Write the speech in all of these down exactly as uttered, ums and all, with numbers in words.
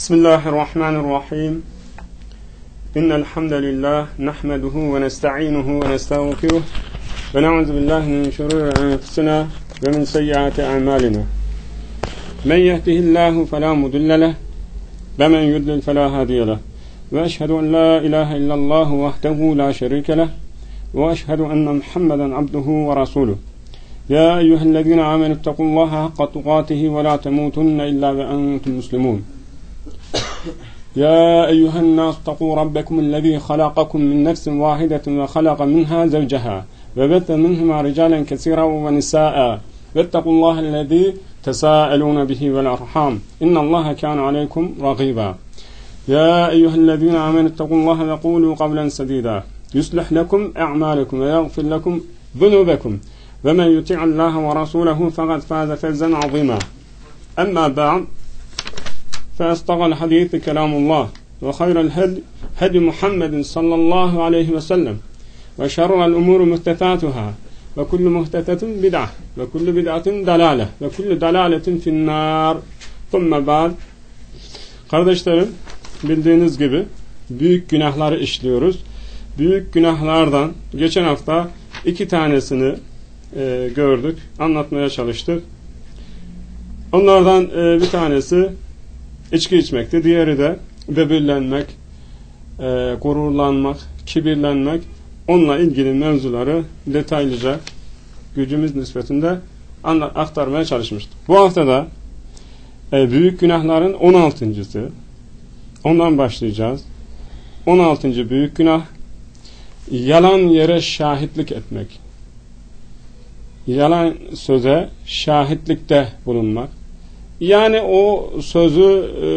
Bismillahirrahmanirrahim. İnnel hamdelellahi nahmeduhu ve nestainuhu ve nestağfiruh ve na'udzu billahi min şururi enfusina ve min seyyiati a'malina. Men yehdihillahu fela mudille leh ve men yudlil fela hadiye leh. Ve eşhedü en la ilahe illallah vahdehu la şerike leh ve eşhedü enne Muhammeden abduhu ve rasuluh. Ya eyyühellezine amenüttekullaha hakka tukatihi ve la temutunne illa ve entum muslimun. يا أيها الناس اتقوا ربكم الذي خلقكم من نفس واحدة وخلق منها زوجها وبث منهما رجالا كثيرا ونساء واتقوا الله الذي تساءلون به والأرحام إن الله كان عليكم رقيبا يا أيها الذين آمنوا اتقوا الله وقولوا قولا سديدا يصلح لكم أعمالكم ويغفر لكم ذنوبكم ومن يطع الله ورسوله فقد فاز فوزا عظيما أما بعد فأصدق الحديث كلام الله وخير الهدي هدي محمد صلى الله عليه وسلم وشر الأمور محدثاتها وكل محدثة بدعة وكل بدعة ضلالة وكل ضلالة في النار. ثم بعد. Kardeşlerim, bildiğiniz gibi büyük günahları işliyoruz. Büyük günahlardan geçen hafta iki tanesini e, gördük, anlatmaya çalıştık. Onlardan e, bir tanesi İçki içmekti. Diğeri de böbürlenmek, e, gururlanmak, kibirlenmek. Onunla ilgili mevzuları detaylıca gücümüz nispetinde anla, aktarmaya çalışmıştık. Bu hafta da e, büyük günahların on altıncısı. Ondan başlayacağız. on altıncı büyük günah, yalan yere şahitlik etmek. Yalan söze şahitlikte bulunmak. Yani o sözü e,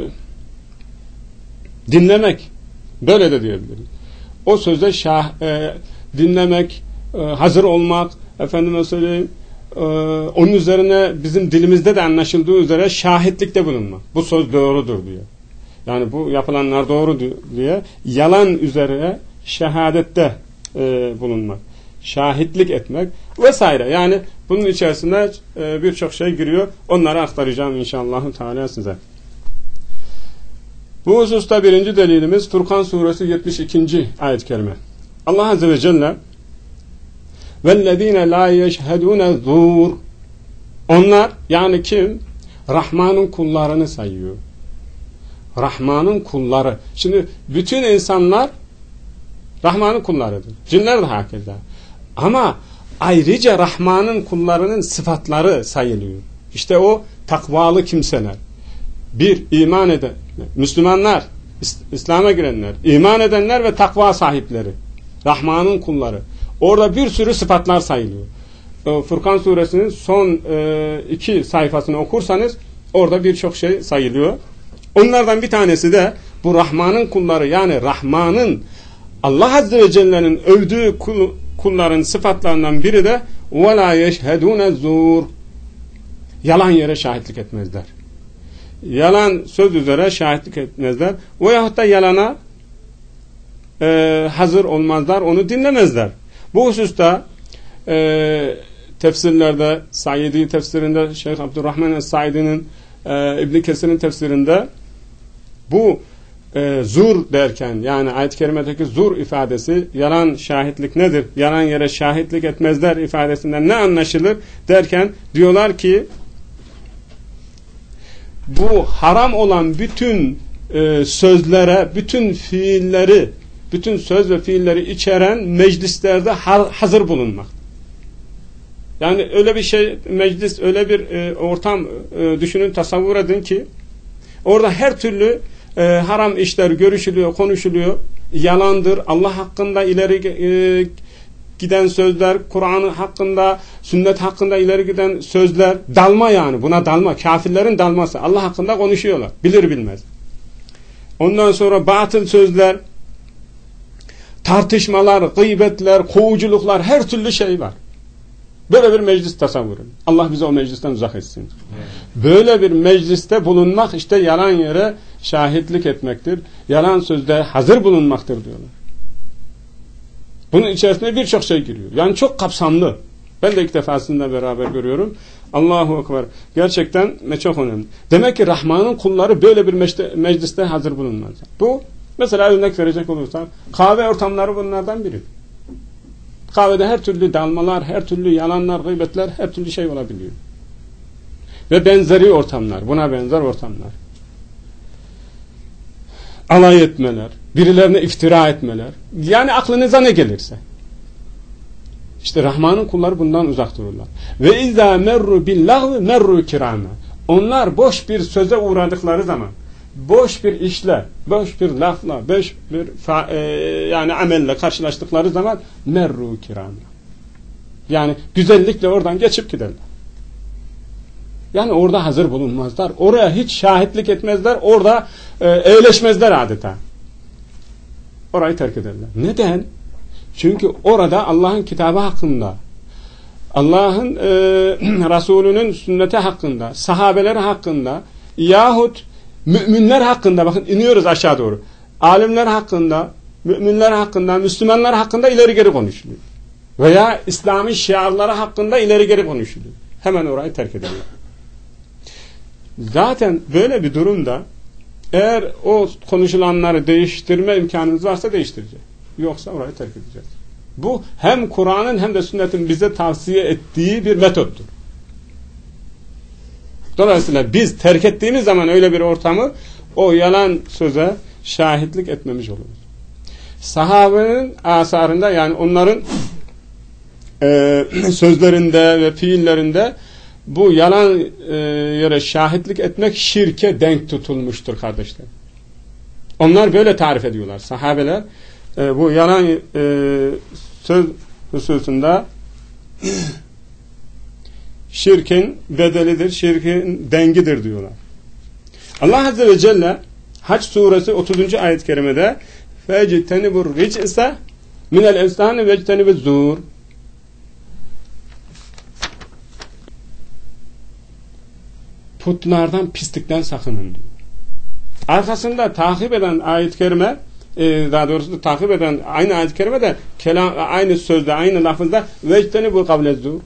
dinlemek, böyle de diyebiliriz. O sözde şah, e, dinlemek, e, hazır olmak, efendime söyleyeyim, e, onun üzerine bizim dilimizde de anlaşıldığı üzere şahitlikte bulunmak. Bu söz doğrudur diye. Yani bu yapılanlar doğru diye yalan üzere şehadette e, bulunmak. Şahitlik etmek vesaire. Yani bunun içerisinde e, birçok şey giriyor. Onları aktaracağım inşallah Teala size. Bu hususta birinci delilimiz Furkan suresi yetmiş ikinci ayet-i kerime. Allah Azze ve Celle وَالَّذ۪ينَ لَا يَشْهَدُونَ الزُّورِ. Onlar, yani kim? Rahman'ın kullarını sayıyor. Rahman'ın kulları. Şimdi bütün insanlar Rahman'ın kullarıdır. Cinler de hakeza. Ama ayrıca Rahman'ın kullarının sıfatları sayılıyor. İşte o takvalı kimseler. Bir, iman eden, Müslümanlar, İslam'a girenler, iman edenler ve takva sahipleri. Rahman'ın kulları. Orada bir sürü sıfatlar sayılıyor. Furkan suresinin son e, iki sayfasını okursanız orada birçok şey sayılıyor. Onlardan bir tanesi de bu Rahman'ın kulları, yani Rahman'ın, Allah Azze ve Celle'nin övdüğü kul, kulların sıfatlarından biri de وَلَا يَشْهَدُونَ الزُّورِ. Yalan yere şahitlik etmezler. Yalan söz üzere şahitlik etmezler. Veyahut da yalana e, hazır olmazlar, onu dinlemezler. Bu hususta e, tefsirlerde, Saidi tefsirinde, Şeyh Abdurrahman Es-Saidi'nin, e, İbn Kesir'in tefsirinde bu E, zur derken, yani ayet-i kerimedeki zur ifadesi, yalan şahitlik nedir? Yalan yere şahitlik etmezler ifadesinden ne anlaşılır derken diyorlar ki bu haram olan bütün e, sözlere, bütün fiilleri, bütün söz ve fiilleri içeren meclislerde ha, hazır bulunmak. Yani öyle bir şey, meclis, öyle bir e, ortam e, düşünün, tasavvur edin ki orada her türlü E, haram işler görüşülüyor, konuşuluyor. Yalandır. Allah hakkında ileri e, giden sözler, Kur'an hakkında, sünnet hakkında ileri giden sözler, dalma yani. Buna dalma. Kafirlerin dalması. Allah hakkında konuşuyorlar. Bilir bilmez. Ondan sonra batıl sözler, tartışmalar, gıybetler, kovuculuklar, her türlü şey var. Böyle bir meclis tasavvurun. Allah bizi o meclisten uzak etsin. Böyle bir mecliste bulunmak işte yalan yere şahitlik etmektir. Yalan sözde hazır bulunmaktır diyorlar. Bunun içerisine birçok şey giriyor. Yani çok kapsamlı. Ben de ilk defasında beraber görüyorum. Allahu Ekber. Gerçekten çok önemli. Demek ki Rahman'ın kulları böyle bir mecliste hazır bulunmaz. Bu mesela örnek verecek olursam kahve ortamları bunlardan biri. Kahvede her türlü dalmalar, her türlü yalanlar, gıybetler, her türlü şey olabiliyor. Ve benzeri ortamlar, buna benzer ortamlar. Alay etmeler, birilerine iftira etmeler. Yani aklınıza ne gelirse. İşte Rahman'ın kulları bundan uzak dururlar. Ve izâ merru billahvi merru kirâme. Onlar boş bir söze uğradıkları zaman, boş bir işle, boş bir lafla, boş bir fa, e, yani amelle karşılaştıkları zaman merru kirâme. Yani güzellikle oradan geçip giderler. Yani orada hazır bulunmazlar. Oraya hiç şahitlik etmezler. Orada e, eğleşmezler adeta. Orayı terk ederler. Neden? Çünkü orada Allah'ın kitabı hakkında, Allah'ın e, Resulünün sünneti hakkında, sahabeleri hakkında yahut müminler hakkında, bakın iniyoruz aşağı doğru, alimler hakkında, müminler hakkında, Müslümanlar hakkında ileri geri konuşuluyor. Veya İslami şiarları hakkında ileri geri konuşuluyor. Hemen orayı terk ederler. Zaten böyle bir durumda eğer o konuşulanları değiştirme imkanımız varsa değiştireceğiz. Yoksa orayı terk edeceğiz. Bu hem Kur'an'ın hem de sünnetin bize tavsiye ettiği bir metottur. Dolayısıyla biz terk ettiğimiz zaman öyle bir ortamı o yalan söze şahitlik etmemiş oluruz. Sahabenin asarında, yani onların e, sözlerinde ve fiillerinde bu yalan e, yere şahitlik etmek şirke denk tutulmuştur kardeşler. Onlar böyle tarif ediyorlar. Sahabeler e, bu yalan e, söz hususunda şirkin bedelidir, şirkin dengidir diyorlar. Allah Azze ve Celle Hac suresi otuzuncu ayet-i kerimede فَاجْتَنِبُ الرِّجْسَ مِنَ الْاَوْسَانِ وَاجْتَنِبُ الزُّورِ putlardan, pislikten sakının diyor. Arkasında takip eden ayet-i kerime, daha doğrusu takip eden aynı ayet-i kerime de kelam, aynı sözde, aynı lafızda وَاجْتَنِبُ قَبْلَ الزُّورِ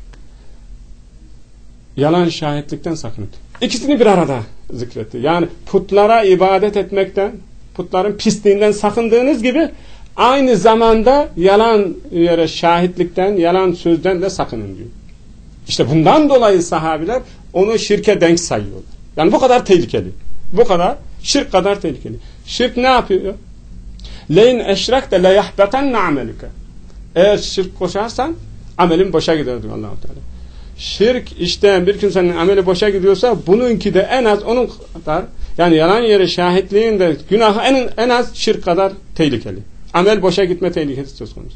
yalan şahitlikten sakının. İkisini bir arada zikretti. Yani putlara ibadet etmekten, putların pisliğinden sakındığınız gibi aynı zamanda yalan yere şahitlikten, yalan sözden de sakının diyor. İşte bundan dolayı sahabiler onu şirke denk sayıyorlar. Yani bu kadar tehlikeli. Bu kadar, şirk kadar tehlikeli. Şirk ne yapıyor? Leyn eşrekte le yahbetenne amelike. Eğer şirk koşarsan amelin boşa gider diyor Allah-u Teala. Şirk işte bir kimsenin ameli boşa gidiyorsa bununki de en az onun kadar, yani yalan yere şahitliğin de günahı en, en az şirk kadar tehlikeli. Amel boşa gitme tehlikesi söz konusu.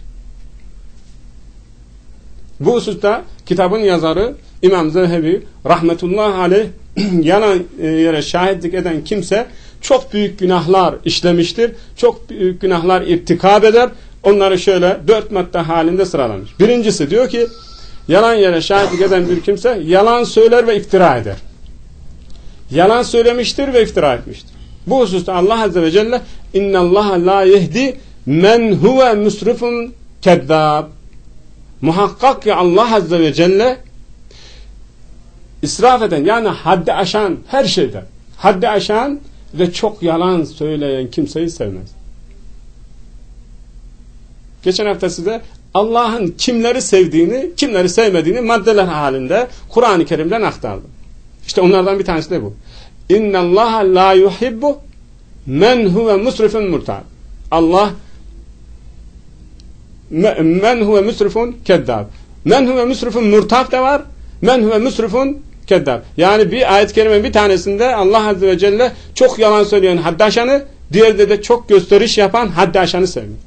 Bu hususta kitabın yazarı İmam Zehebi rahmetullahi aleyh yalan yere şahitlik eden kimse çok büyük günahlar işlemiştir. Çok büyük günahlar irtikab eder. Onları şöyle dört madde halinde sıralamış. Birincisi diyor ki yalan yere şahitlik eden bir kimse yalan söyler ve iftira eder. Yalan söylemiştir ve iftira etmiştir. Bu hususta Allah Azze ve Celle innallaha la yehdi men huve musrifun kezzab. Muhakkak ki Allah Azze ve Celle israf eden, yani haddi aşan her şeyden, haddi aşan ve çok yalan söyleyen kimseyi sevmez. Geçen hafta size Allah'ın kimleri sevdiğini, kimleri sevmediğini maddeler halinde Kur'an-ı Kerim'den aktardım. İşte onlardan bir tanesi de bu. İnna Allaha la yuhibbu men huve musrifun murtab. Allah men huve musrifun kezzab. Men huve musrifun murtab da var. Men huve musrifun kezzab. Yani bir ayet-i kerimenin bir tanesinde Allah Azze ve Celle çok yalan söyleyen haddi aşanı, diğerde de çok gösteriş yapan haddi aşanı sevmiyor.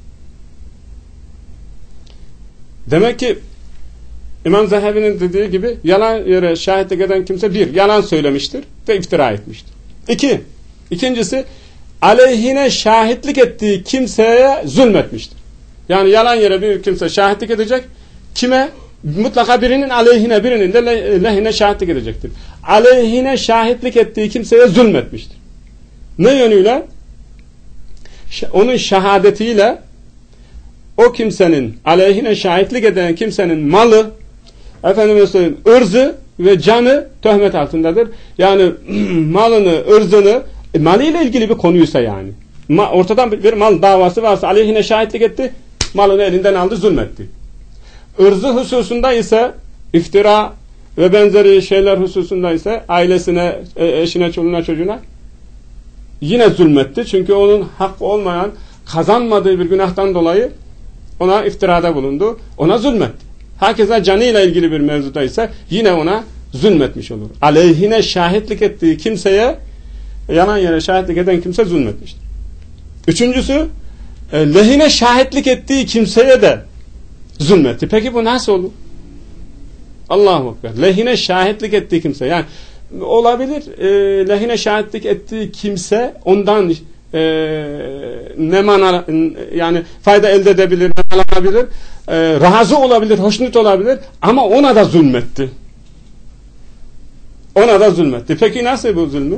Demek ki İmam Zehebi'nin dediği gibi yalan yere şahitlik eden kimse bir, yalan söylemiştir ve iftira etmiştir. İki, ikincisi aleyhine şahitlik ettiği kimseye zulmetmiştir. Yani yalan yere bir kimse şahitlik edecek, kime? Mutlaka birinin aleyhine, birinin de lehine şahitlik edecektir. Aleyhine şahitlik ettiği kimseye zulmetmiştir. Ne yönüyle? Onun şehadetiyle o kimsenin, aleyhine şahitlik eden kimsenin malı, efendime söyleyeyim, ırzı ve canı töhmet altındadır. Yani malını, ırzını, e, malıyla ilgili bir konuysa yani. Ma, ortadan bir, bir mal davası varsa aleyhine şahitlik etti, malını elinden aldı, zulmetti. Irzı hususunda ise iftira ve benzeri şeyler hususunda ise ailesine, eşine, çoluğuna, çocuğuna yine zulmetti. Çünkü onun hakkı olmayan, kazanmadığı bir günahtan dolayı ona iftirada bulundu. Ona zulmetti. Herkese canıyla ilgili bir mevzuda ise yine ona zulmetmiş olur. Aleyhine şahitlik ettiği kimseye, yalan yere şahitlik eden kimse zulmetmiştir. Üçüncüsü, lehine şahitlik ettiği kimseye de zulmetti. Peki bu nasıl olur? Allahu Ekber. Lehine şahitlik ettiği kimse. Yani olabilir, e, lehine şahitlik ettiği kimse ondan e, ne mana, yani fayda elde edebilir, alabilir, e, razı olabilir, hoşnut olabilir ama ona da zulmetti. Ona da zulmetti. Peki nasıl bu zulmü?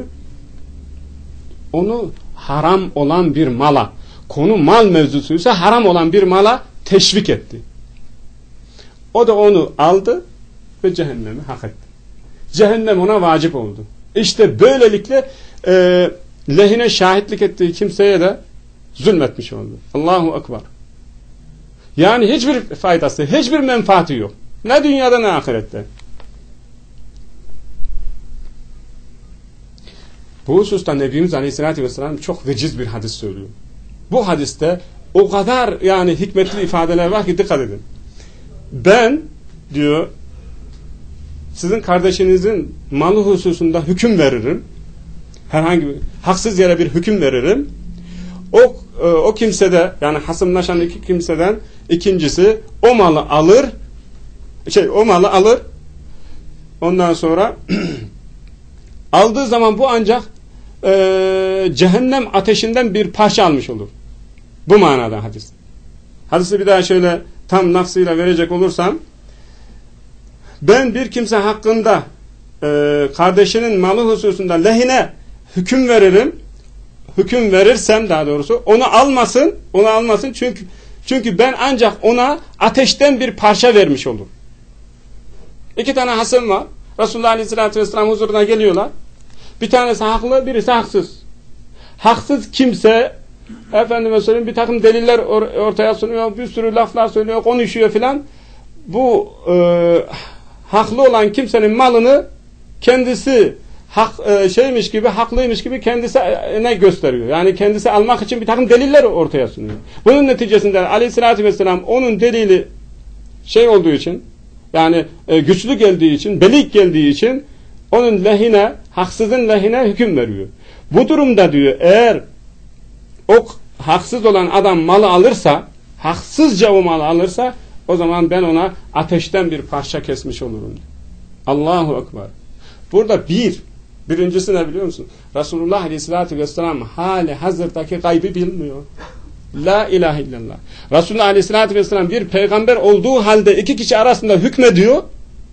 Onu haram olan bir mala, konu mal mevzusuysa haram olan bir mala teşvik etti. O da onu aldı ve cehennemi hak etti. Cehennem ona vacip oldu. İşte böylelikle e, lehine şahitlik ettiği kimseye de zulmetmiş oldu. Allahu Ekber. Yani hiçbir faydası, hiçbir menfaati yok. Ne dünyada ne ahirette. Bu hususta Nebimiz Aleyhisselatü Vesselam çok veciz bir hadis söylüyor. Bu hadiste o kadar yani hikmetli ifadeler var ki dikkat edin. Ben diyor sizin kardeşinizin malı hususunda hüküm veririm. Herhangi bir haksız yere bir hüküm veririm. O o kimsede yani hasımlaşan iki kimseden ikincisi o malı alır. Şey o malı alır. Ondan sonra aldığı zaman bu ancak e, cehennem ateşinden bir parça almış olur. Bu manada hadis. Hadisi bir daha şöyle tam nafsıyla verecek olursam, ben bir kimse hakkında e, kardeşinin malı hususunda lehine hüküm veririm. Hüküm verirsem daha doğrusu onu almasın, onu almasın çünkü çünkü ben ancak ona ateşten bir parça vermiş olurum. İki tane hasım var. Resulullah Aleyhisselatü Vesselam huzuruna geliyorlar. Bir tanesi haklı, birisi haksız. Haksız kimse efendime söyleyeyim bir takım deliller or- ortaya sunuyor, bir sürü laflar söylüyor, konuşuyor filan. Bu e, haklı olan kimsenin malını kendisi hak e, şeymiş gibi, haklıymış gibi kendisine gösteriyor. Yani kendisi almak için bir takım deliller ortaya sunuyor. Bunun neticesinde Aleyhisselatü Vesselam onun delili şey olduğu için, yani e, güçlü geldiği için, belik geldiği için onun lehine, haksızın lehine hüküm veriyor. Bu durumda diyor, eğer o haksız olan adam malı alırsa, haksızca o malı alırsa, o zaman ben ona ateşten bir parça kesmiş olurum. Allahu Ekber. Burada bir, birincisi ne biliyor musun? Resulullah Aleyhisselatü Vesselam hali hazırdaki gaybı bilmiyor. La ilahe illallah. Resulullah Aleyhisselatü Vesselam bir peygamber olduğu halde iki kişi arasında hükmediyor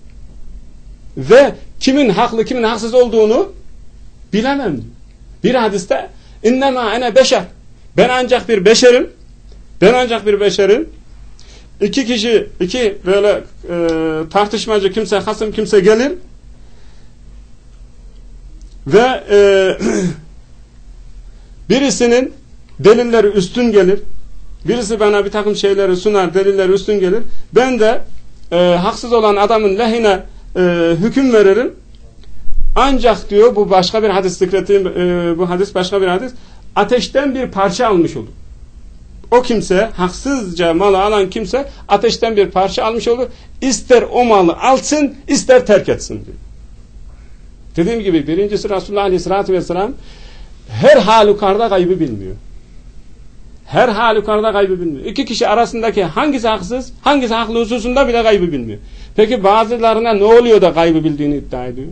ve kimin haklı kimin haksız olduğunu bilemem diyor. Bir hadiste innema ene beşer. Ben ancak bir beşerim. Ben ancak bir beşerim. İki kişi, iki böyle e, tartışmacı kimse, hasım kimse gelir ve e, birisinin delilleri üstün gelir. Birisi bana bir takım şeyleri sunar, delilleri üstün gelir. Ben de e, haksız olan adamın lehine e, hüküm veririm. Ancak diyor, bu başka bir hadis zikrettiğim, e, bu hadis başka bir hadis, ateşten bir parça almış olur. O kimse, haksızca malı alan kimse ateşten bir parça almış olur. İster o malı alsın, ister terk etsin diyor. Dediğim gibi birincisi Resulullah Aleyhisselatü Vesselam her halükarda gaybı bilmiyor. Her halükarda gaybı bilmiyor. İki kişi arasındaki hangisi haksız, hangisi haklı hususunda bile gaybı bilmiyor. Peki bazılarına ne oluyor da gaybı bildiğini iddia ediyor?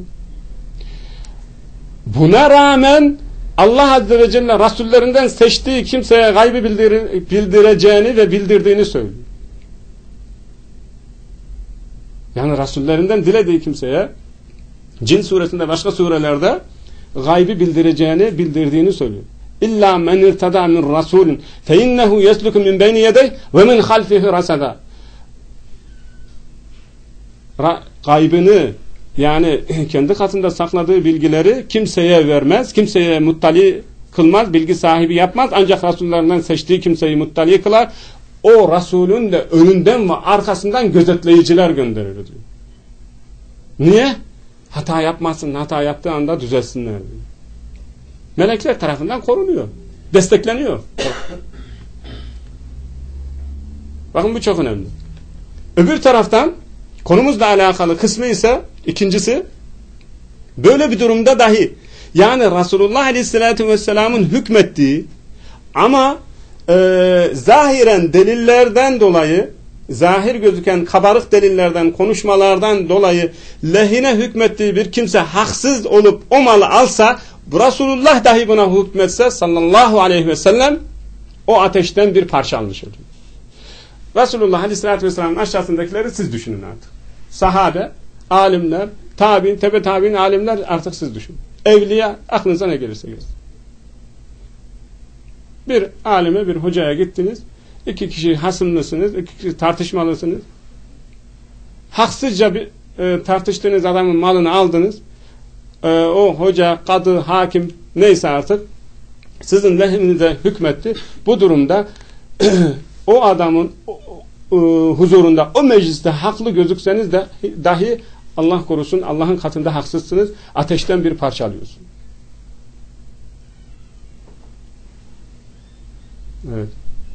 Buna rağmen Allah Azze ve Celle Resullerinden seçtiği kimseye gaybı bildir bildireceğini ve bildirdiğini söylüyor. Yani Resullerinden dilediği kimseye Cin suresinde, başka surelerde gaybı bildireceğini, bildirdiğini söylüyor. İlla men irtada min rasulin fe innehu yesluku min beyni yedeyh ve min halfihi rasada. gaybını, yani kendi katında sakladığı bilgileri kimseye vermez, kimseye muttali kılmaz, bilgi sahibi yapmaz. Ancak Resullerinden seçtiği kimseyi muttali kılar. O Resulün de önünden ve arkasından gözetleyiciler gönderir diyor. Niye? Hata yapmasın, hata yaptığı anda düzelsinler diyor. Melekler tarafından korunuyor, destekleniyor. Bakın bu çok önemli. Öbür taraftan konumuzla alakalı kısmı ise ikincisi, böyle bir durumda dahi, yani Resulullah Aleyhisselatü Vesselam'ın hükmettiği ama e, zahiren delillerden dolayı, zahir gözüken kabarık delillerden, konuşmalardan dolayı lehine hükmettiği bir kimse haksız olup o malı alsa, Resulullah dahi buna hükmetse sallallahu aleyhi ve sellem, o ateşten bir parça almış olur. Resulullah Aleyhisselatü Vesselam'ın aşağısındakileri siz düşünün artık. Sahabe, alimler, tabi'in, tebe tabi'in alimler artık siz düşünün. Evliya, aklınıza ne gelirse gelsin. Bir alime, bir hocaya gittiniz, iki kişi hasımlısınız, iki kişi tartışmalısınız. Haksızca bir e, tartıştığınız adamın malını aldınız. E, o hoca, kadı, hakim neyse artık sizin lehinize hükmetti. Bu durumda o adamın o, o, huzurunda, o mecliste haklı gözükseniz de dahi Allah korusun, Allah'ın katında haksızsınız. Ateşten bir parça alıyorsun. Evet.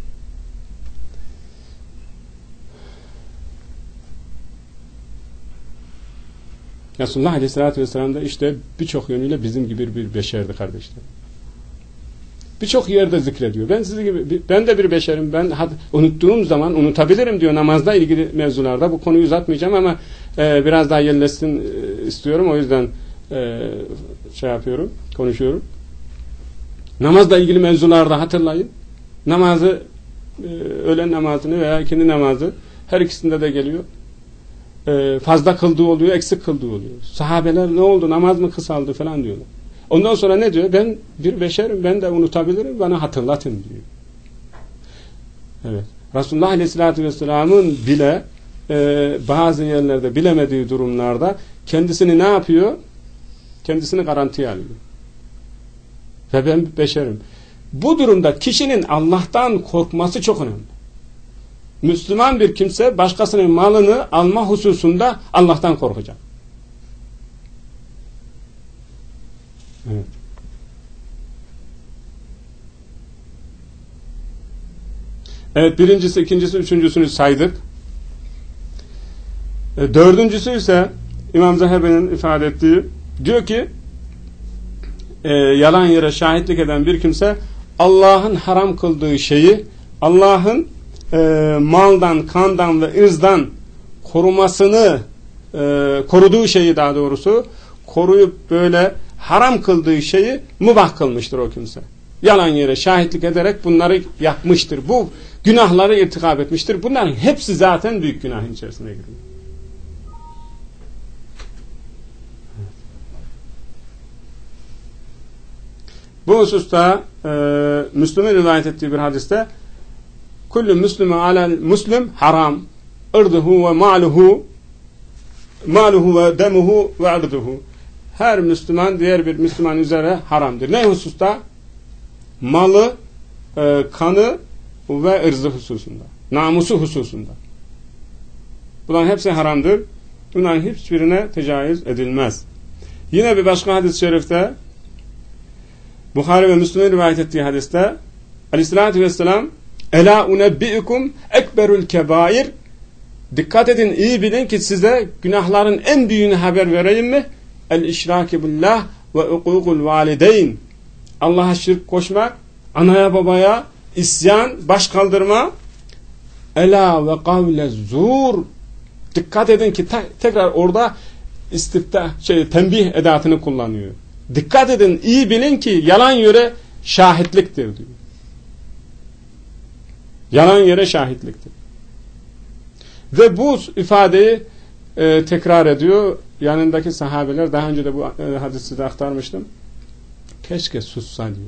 Resulullah Aleyhisselatü Vesselam da işte birçok yönüyle bizim gibi bir beşerdi kardeşler. Birçok yerde zikrediyor. Ben sizi gibi, ben de bir beşerim. Ben unuttuğum zaman unutabilirim diyor namazla ilgili mevzularda. Bu konuyu uzatmayacağım ama e, biraz daha yerleşsin e, istiyorum. O yüzden e, şey yapıyorum, konuşuyorum. Namazla ilgili mevzularda hatırlayın. Namazı, e, öğlen namazını veya ikindi namazı, her ikisinde de geliyor. E, fazla kıldığı oluyor, eksik kıldığı oluyor. Sahabeler ne oldu, namaz mı kısaldı falan diyorlar. Ondan sonra ne diyor? Ben bir beşerim, ben de unutabilirim, bana hatırlatın diyor. Evet. Resulullah Aleyhisselatü Vesselam'ın bile e, bazı yerlerde bilemediği durumlarda kendisini ne yapıyor? Kendisini garantiye alıyor. Ve ben beşerim. Bu durumda kişinin Allah'tan korkması çok önemli. Müslüman bir kimse başkasının malını alma hususunda Allah'tan korkacak. Evet. Evet, birincisi, ikincisi, üçüncüsünü saydık. E, dördüncüsü ise İmam Zehebi'nin ifade ettiği, diyor ki e, yalan yere şahitlik eden bir kimse Allah'ın haram kıldığı şeyi, Allah'ın e, maldan, kandan ve ırzdan korumasını e, koruduğu şeyi, daha doğrusu koruyup böyle haram kıldığı şeyi mübah kılmıştır o kimse. Yalan yere şahitlik ederek bunları yapmıştır. Bu günahları irtikab etmiştir. Bunların hepsi zaten büyük günahın içerisine giriyor. Bu hususta e, Müslüm'ün rivayet ettiği bir hadiste kullu müslüme alel muslim haram ırduhu ve maluhu maluhu ve demuhu ve ırduhu. Her Müslüman diğer bir Müslüman üzere haramdır. Ne hususta? Malı, e, kanı ve ırzı hususunda. Namusu hususunda. Bunların hepsi haramdır. Bunların hiçbirine tecavüz edilmez. Yine bir başka hadis-i şerifte, Bukhari ve Müslüm'ün rivayet ettiği hadiste Aleyhisselatü Vesselam Ela unebbi'ukum ekberul kebair, dikkat edin, iyi bilin ki size günahların en büyüğünü haber vereyim mi? El-işraki billah ve ukukul valideyn. Allah'a şirk koşmak, anaya babaya isyan, baş kaldırma. Ela ve kavle zur. Dikkat edin ki te- tekrar orada istifta, şey, tembih edatını kullanıyor. Dikkat edin, iyi bilin ki yalan yere şahitliktir diyor. Yalan yere şahitliktir. Ve bu ifadeyi e, tekrar ediyor. Yanındaki sahabeler, daha önce de bu e, hadisi de aktarmıştım. Keşke sussa diyor.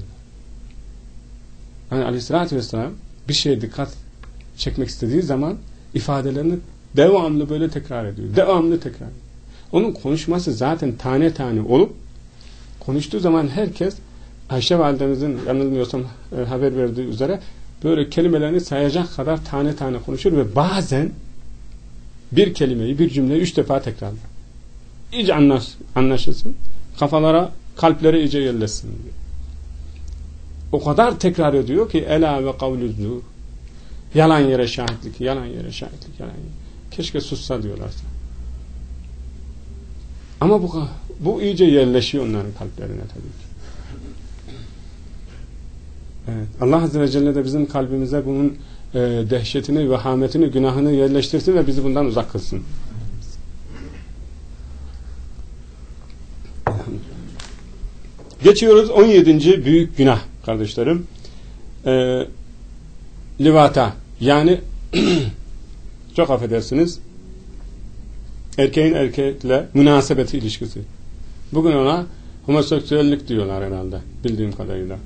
Yani Aleyhisselatü Vesselam bir şeye dikkat çekmek istediği zaman ifadelerini Devamlı böyle tekrar ediyor. Devamlı tekrar ediyor. Onun konuşması zaten tane tane olup konuştuğu zaman herkes Ayşe validemizin yanılmıyorsam e, haber verdiği üzere böyle kelimelerini sayacak kadar tane tane konuşur ve bazen bir kelimeyi, bir cümleyi üç defa tekrarlar. İyice anlaş, anlaşılsın. Kafalara, kalplere iyice yerleşsin diyor. O kadar tekrar ediyor ki ela ve kavlüzzûr. Yalan yere şahitlik, yalan yere şahitlik, yalan yere. Keşke sussa diyorlarsa. Ama bu, bu iyice yerleşiyor onların kalplerine tabii ki. Evet. Allah Azze ve Celle de bizim kalbimize bunun e, dehşetini, vehametini, günahını yerleştirsin ve bizi bundan uzak kılsın. Geçiyoruz on yedinci büyük günah kardeşlerim. E, livata yani çok affedersiniz erkeğin erkekle münasebeti ilişkisi. Bugün ona homoseksüellik diyorlar herhalde bildiğim kadarıyla.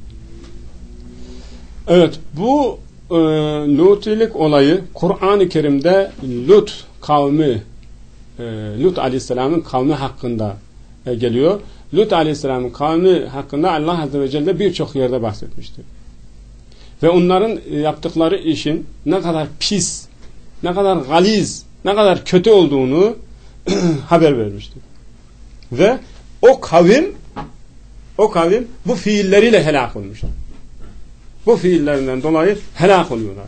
Evet, bu e, Lutilik olayı Kur'an-ı Kerim'de Lut kavmi e, Lut Aleyhisselam'ın kavmi hakkında e, geliyor. Lut Aleyhisselam'ın kavmi hakkında Allah Azze ve Celle birçok yerde bahsetmiştir. Ve onların yaptıkları işin ne kadar pis, ne kadar galiz, ne kadar kötü olduğunu haber vermiştir. Ve o kavim o kavim bu fiilleriyle helak olmuştur. Bu fiillerinden dolayı helak oluyorlar.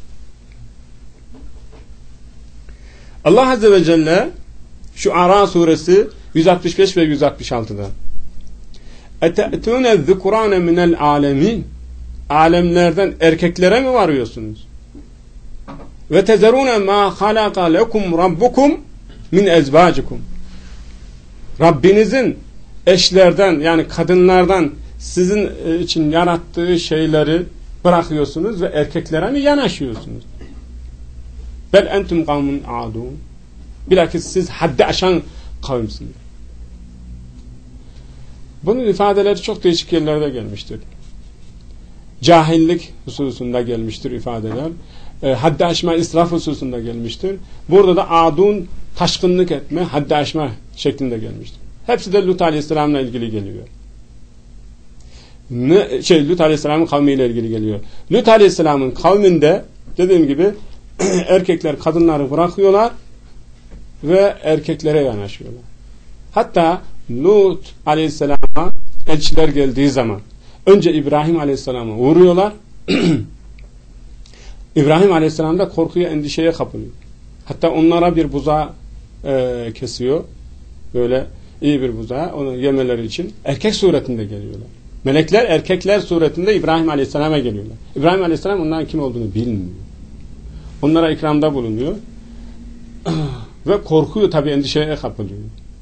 Allah Azze ve Celle şu Ara suresi yüz altmış beş ve yüz altmış altıda اَتَأْتُونَ الذُّكُرَانَ مِنَ الْعَالَمِينَ Alemlerden erkeklere mi varıyorsunuz? وَتَذَرُونَ مَا خَلَقَ لَكُمْ رَبُّكُمْ مِنْ اَزْبَاجِكُمْ Rabbinizin eşlerden yani kadınlardan sizin için yarattığı şeyleri bırakıyorsunuz ve erkeklere mi yanaşıyorsunuz? Bel entum kavmun adun. Bilakis siz haddi aşan kavimsiniz. Bunun ifadeleri çok değişik yerlerde gelmiştir. Cahillik hususunda gelmiştir ifadeler. E, haddi aşma, israf hususunda gelmiştir. Burada da adun, taşkınlık etme, haddi aşma şeklinde gelmiştir. Hepsi de Lut Aleyhisselam'la ilgili geliyor. Ne, şey, Lut Aleyhisselam'ın kavmiyle ilgili geliyor. Lut Aleyhisselam'ın kavminde dediğim gibi erkekler kadınları bırakıyorlar ve erkeklere yanaşıyorlar. Hatta Lut Aleyhisselam'a elçiler geldiği zaman önce İbrahim Aleyhisselam'a uğruyorlar. İbrahim Aleyhisselam da korkuya, endişeye kapılıyor. Hatta onlara bir buzağı e, kesiyor. Böyle iyi bir buzağı onu yemeleri için erkek suretinde geliyorlar. Melekler erkekler suretinde İbrahim Aleyhisselam'a geliyorlar. İbrahim Aleyhisselam onların kim olduğunu bilmiyor. Onlara ikramda bulunuyor. Ve korkuyor tabii, endişeye kapılıyor.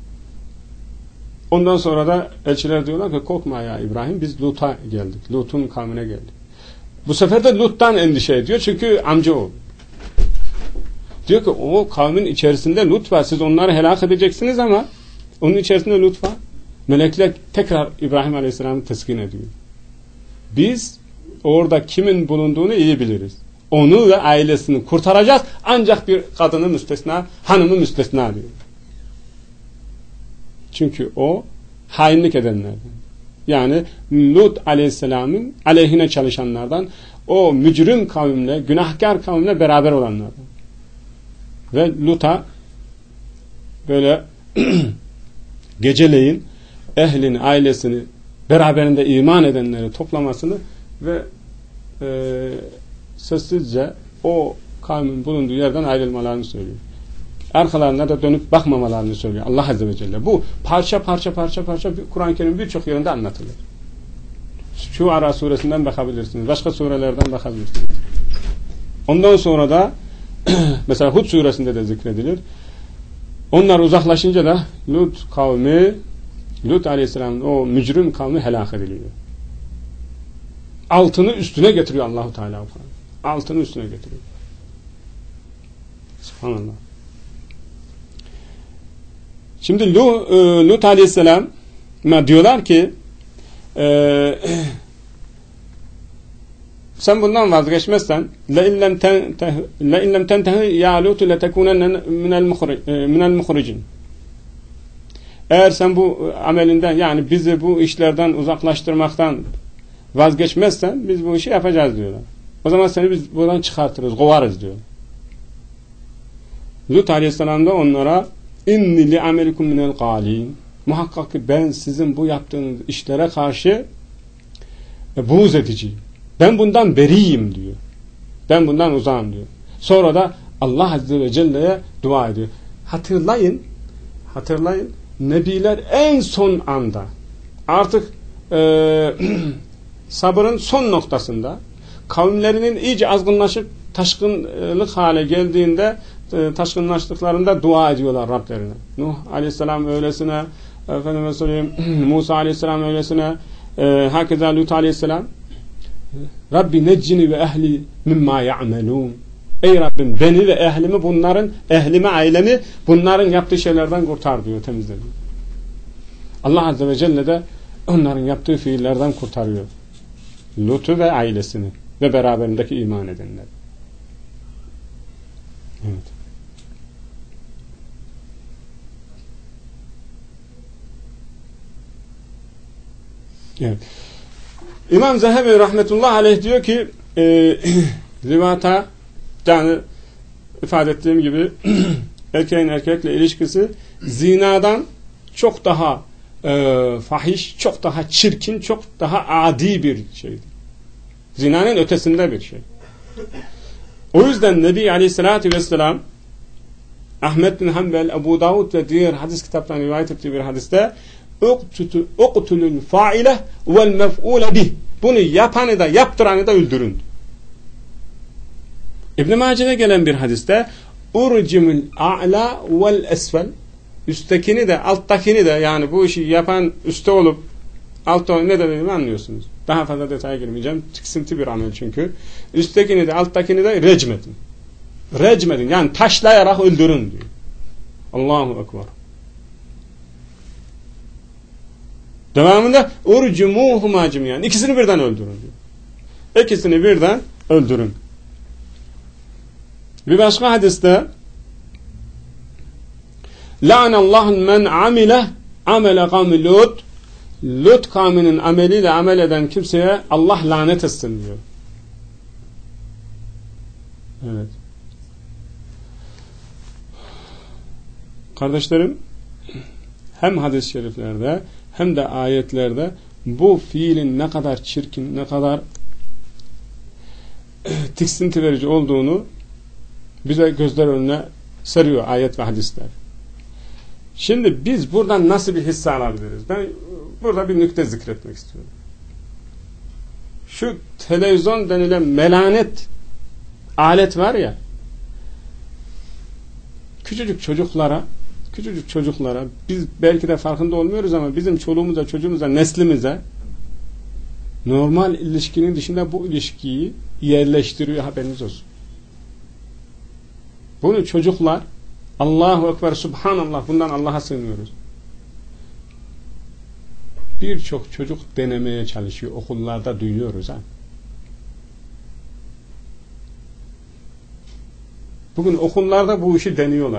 Ondan sonra da elçiler diyorlar ki korkma ya İbrahim, biz Lut'a geldik. Lut'un kavmine geldik. Bu sefer de Lut'tan endişe ediyor çünkü amca o. Diyor ki o kavmin içerisinde Lut var. Siz onları helak edeceksiniz ama onun içerisinde Lut var. Melekler tekrar İbrahim Aleyhisselam'ı teskin ediyor. Biz orada kimin bulunduğunu iyi biliriz. Onu ve ailesini kurtaracağız. Ancak bir kadını müstesna, hanımı müstesna diyor. Çünkü o hainlik edenlerden. Yani Lut Aleyhisselam'ın aleyhine çalışanlardan, o mücrim kavimle, günahkar kavimle beraber olanlardan. Ve Lut'a böyle geceleyin ehlini, ailesini, beraberinde iman edenleri toplamasını ve e, sessizce o kavmin bulunduğu yerden ayrılmalarını söylüyor. Arkalarına da dönüp bakmamalarını söylüyor Allah Azze ve Celle. Bu parça parça parça parça Kur'an-ı Kerim birçok yerinde anlatılır. Şu Ara suresinden bakabilirsiniz. Başka surelerden bakabilirsiniz. Ondan sonra da mesela Hud suresinde de zikredilir. Onlar uzaklaşınca da Lut kavmi, Lut Aleyhisselam'ın o mücrim kavmi helak ediliyor. Altını üstüne getiriyor Allah-u Teala. Altını üstüne getiriyor. Subhanallah. Şimdi Lut, e, Lut Aleyhisselam diyorlar ki e, sen bundan vazgeçmezsen la illem tentehi la illem tentehi ya Lut la takunanna minel minel muhricin. Eğer sen bu amelinden, yani bizi bu işlerden uzaklaştırmaktan vazgeçmezsen biz bu işi yapacağız diyorlar. O zaman seni biz buradan çıkartırız, kovarız diyor. Lut Aleyhisselam da onlara inni li amelikum minel galin. Muhakkak ki ben sizin bu yaptığınız işlere karşı buğz ediciyim. Ben bundan beriyim diyor. Ben bundan uzağım diyor. Sonra da Allah Azze ve Celle'ye dua ediyor. Hatırlayın, hatırlayın. Nebiler en son anda, artık e, sabrın son noktasında, kavimlerinin iyice azgınlaşıp taşkınlık hale geldiğinde, e, taşkınlaştıklarında dua ediyorlar Rablerine. Nuh Aleyhisselam öylesine, efendime söyleyeyim, Musa Aleyhisselam öylesine, e, hakeza Lut Aleyhisselam, Rabbi neccini ve ehli mimma ya'melun. Ey Rabbim, beni ve ehlimi, bunların ehlimi, ailemi bunların yaptığı şeylerden kurtar diyor, temizle. Allah Azze ve Celle de onların yaptığı fiillerden kurtarıyor Lut'u ve ailesini ve beraberindeki iman edenler. Evet. Evet. İmam Zehebi rahmetullah aleyh diyor ki e, rivata, yani ifade ettiğim gibi erkeğin erkekle ilişkisi zinadan çok daha e, fahiş, çok daha çirkin, çok daha adi bir şeydir. Zinanın ötesinde bir şey. O yüzden Nebi Aleyhisselatü Vesselam Ahmet bin Hanbel, Ebu Davud ve diğer hadis kitaplarından rivayet ettiği bir hadiste uqtulul faile vel mef'ule bih, bunu yapanı da yaptıranı da öldürün. İbn-i Mace'de gelen bir hadiste urcimul a'la vel esfel, üsttekini de alttakini de, yani bu işi yapan üstte olup altta ne dediğimi anlıyorsunuz. Daha fazla detaya girmeyeceğim. Tiksinti bir amel çünkü. Üsttekini de alttakini de recmedin. Recmedin, yani taşlayarak öldürün diyor. Allahu Ekber. Devamında urcumuhuma cemiyan, ikisini birden öldürün diyor. İkisini birden öldürün. Bir başka hadiste la'anallahu men amile amele kavmi Lut, Lut kavminin ameliyle amel eden kimseye Allah lanet etsin diyor. Evet. Kardeşlerim, hem hadis-i şeriflerde hem de ayetlerde bu fiilin ne kadar çirkin, ne kadar tiksinti verici olduğunu bize gözler önüne seriyor ayet ve hadisler. Şimdi biz buradan nasıl bir hisse alabiliriz? Ben burada bir nükte zikretmek istiyorum. Şu televizyon denilen melanet alet var ya, küçücük çocuklara küçücük çocuklara, biz belki de farkında olmuyoruz ama bizim çoluğumuza, çocuğumuza, neslimize normal ilişkinin dışında bu ilişkiyi yerleştiriyor, haberiniz olsun. Bunu çocuklar, Allahu Ekber, Subhanallah, bundan Allah'a sığınıyoruz. Birçok çocuk denemeye çalışıyor, okullarda duyuyoruz ha. Bugün okullarda bu işi deniyorlar.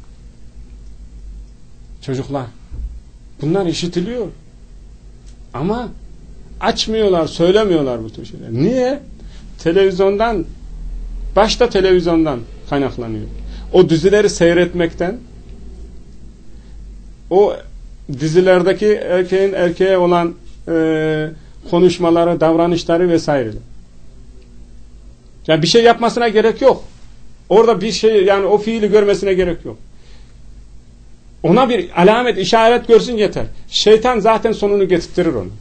Çocuklar. Bunlar işitiliyor. Ama açmıyorlar, söylemiyorlar bu tür şeyler. Niye? Televizyondan, başta televizyondan kaynaklanıyor. O dizileri seyretmekten, o dizilerdeki erkeğin erkeğe olan e, konuşmaları, davranışları vesaire. Yani bir şey yapmasına gerek yok. Orada bir şey, yani o fiili görmesine gerek yok. Ona bir alamet, işaret görsün yeter. Şeytan zaten sonunu getirtirir onu.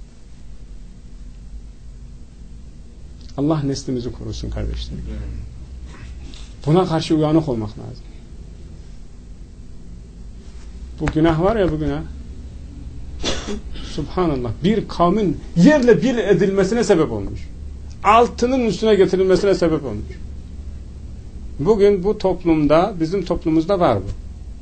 Allah neslimizi korusun kardeşlerim. Buna karşı uyanık olmak lazım. Bu günah var ya, bu günah. Subhanallah. Bir kavmin yerle bir edilmesine sebep olmuş. Altının üstüne getirilmesine sebep olmuş. Bugün bu toplumda, bizim toplumumuzda var bu.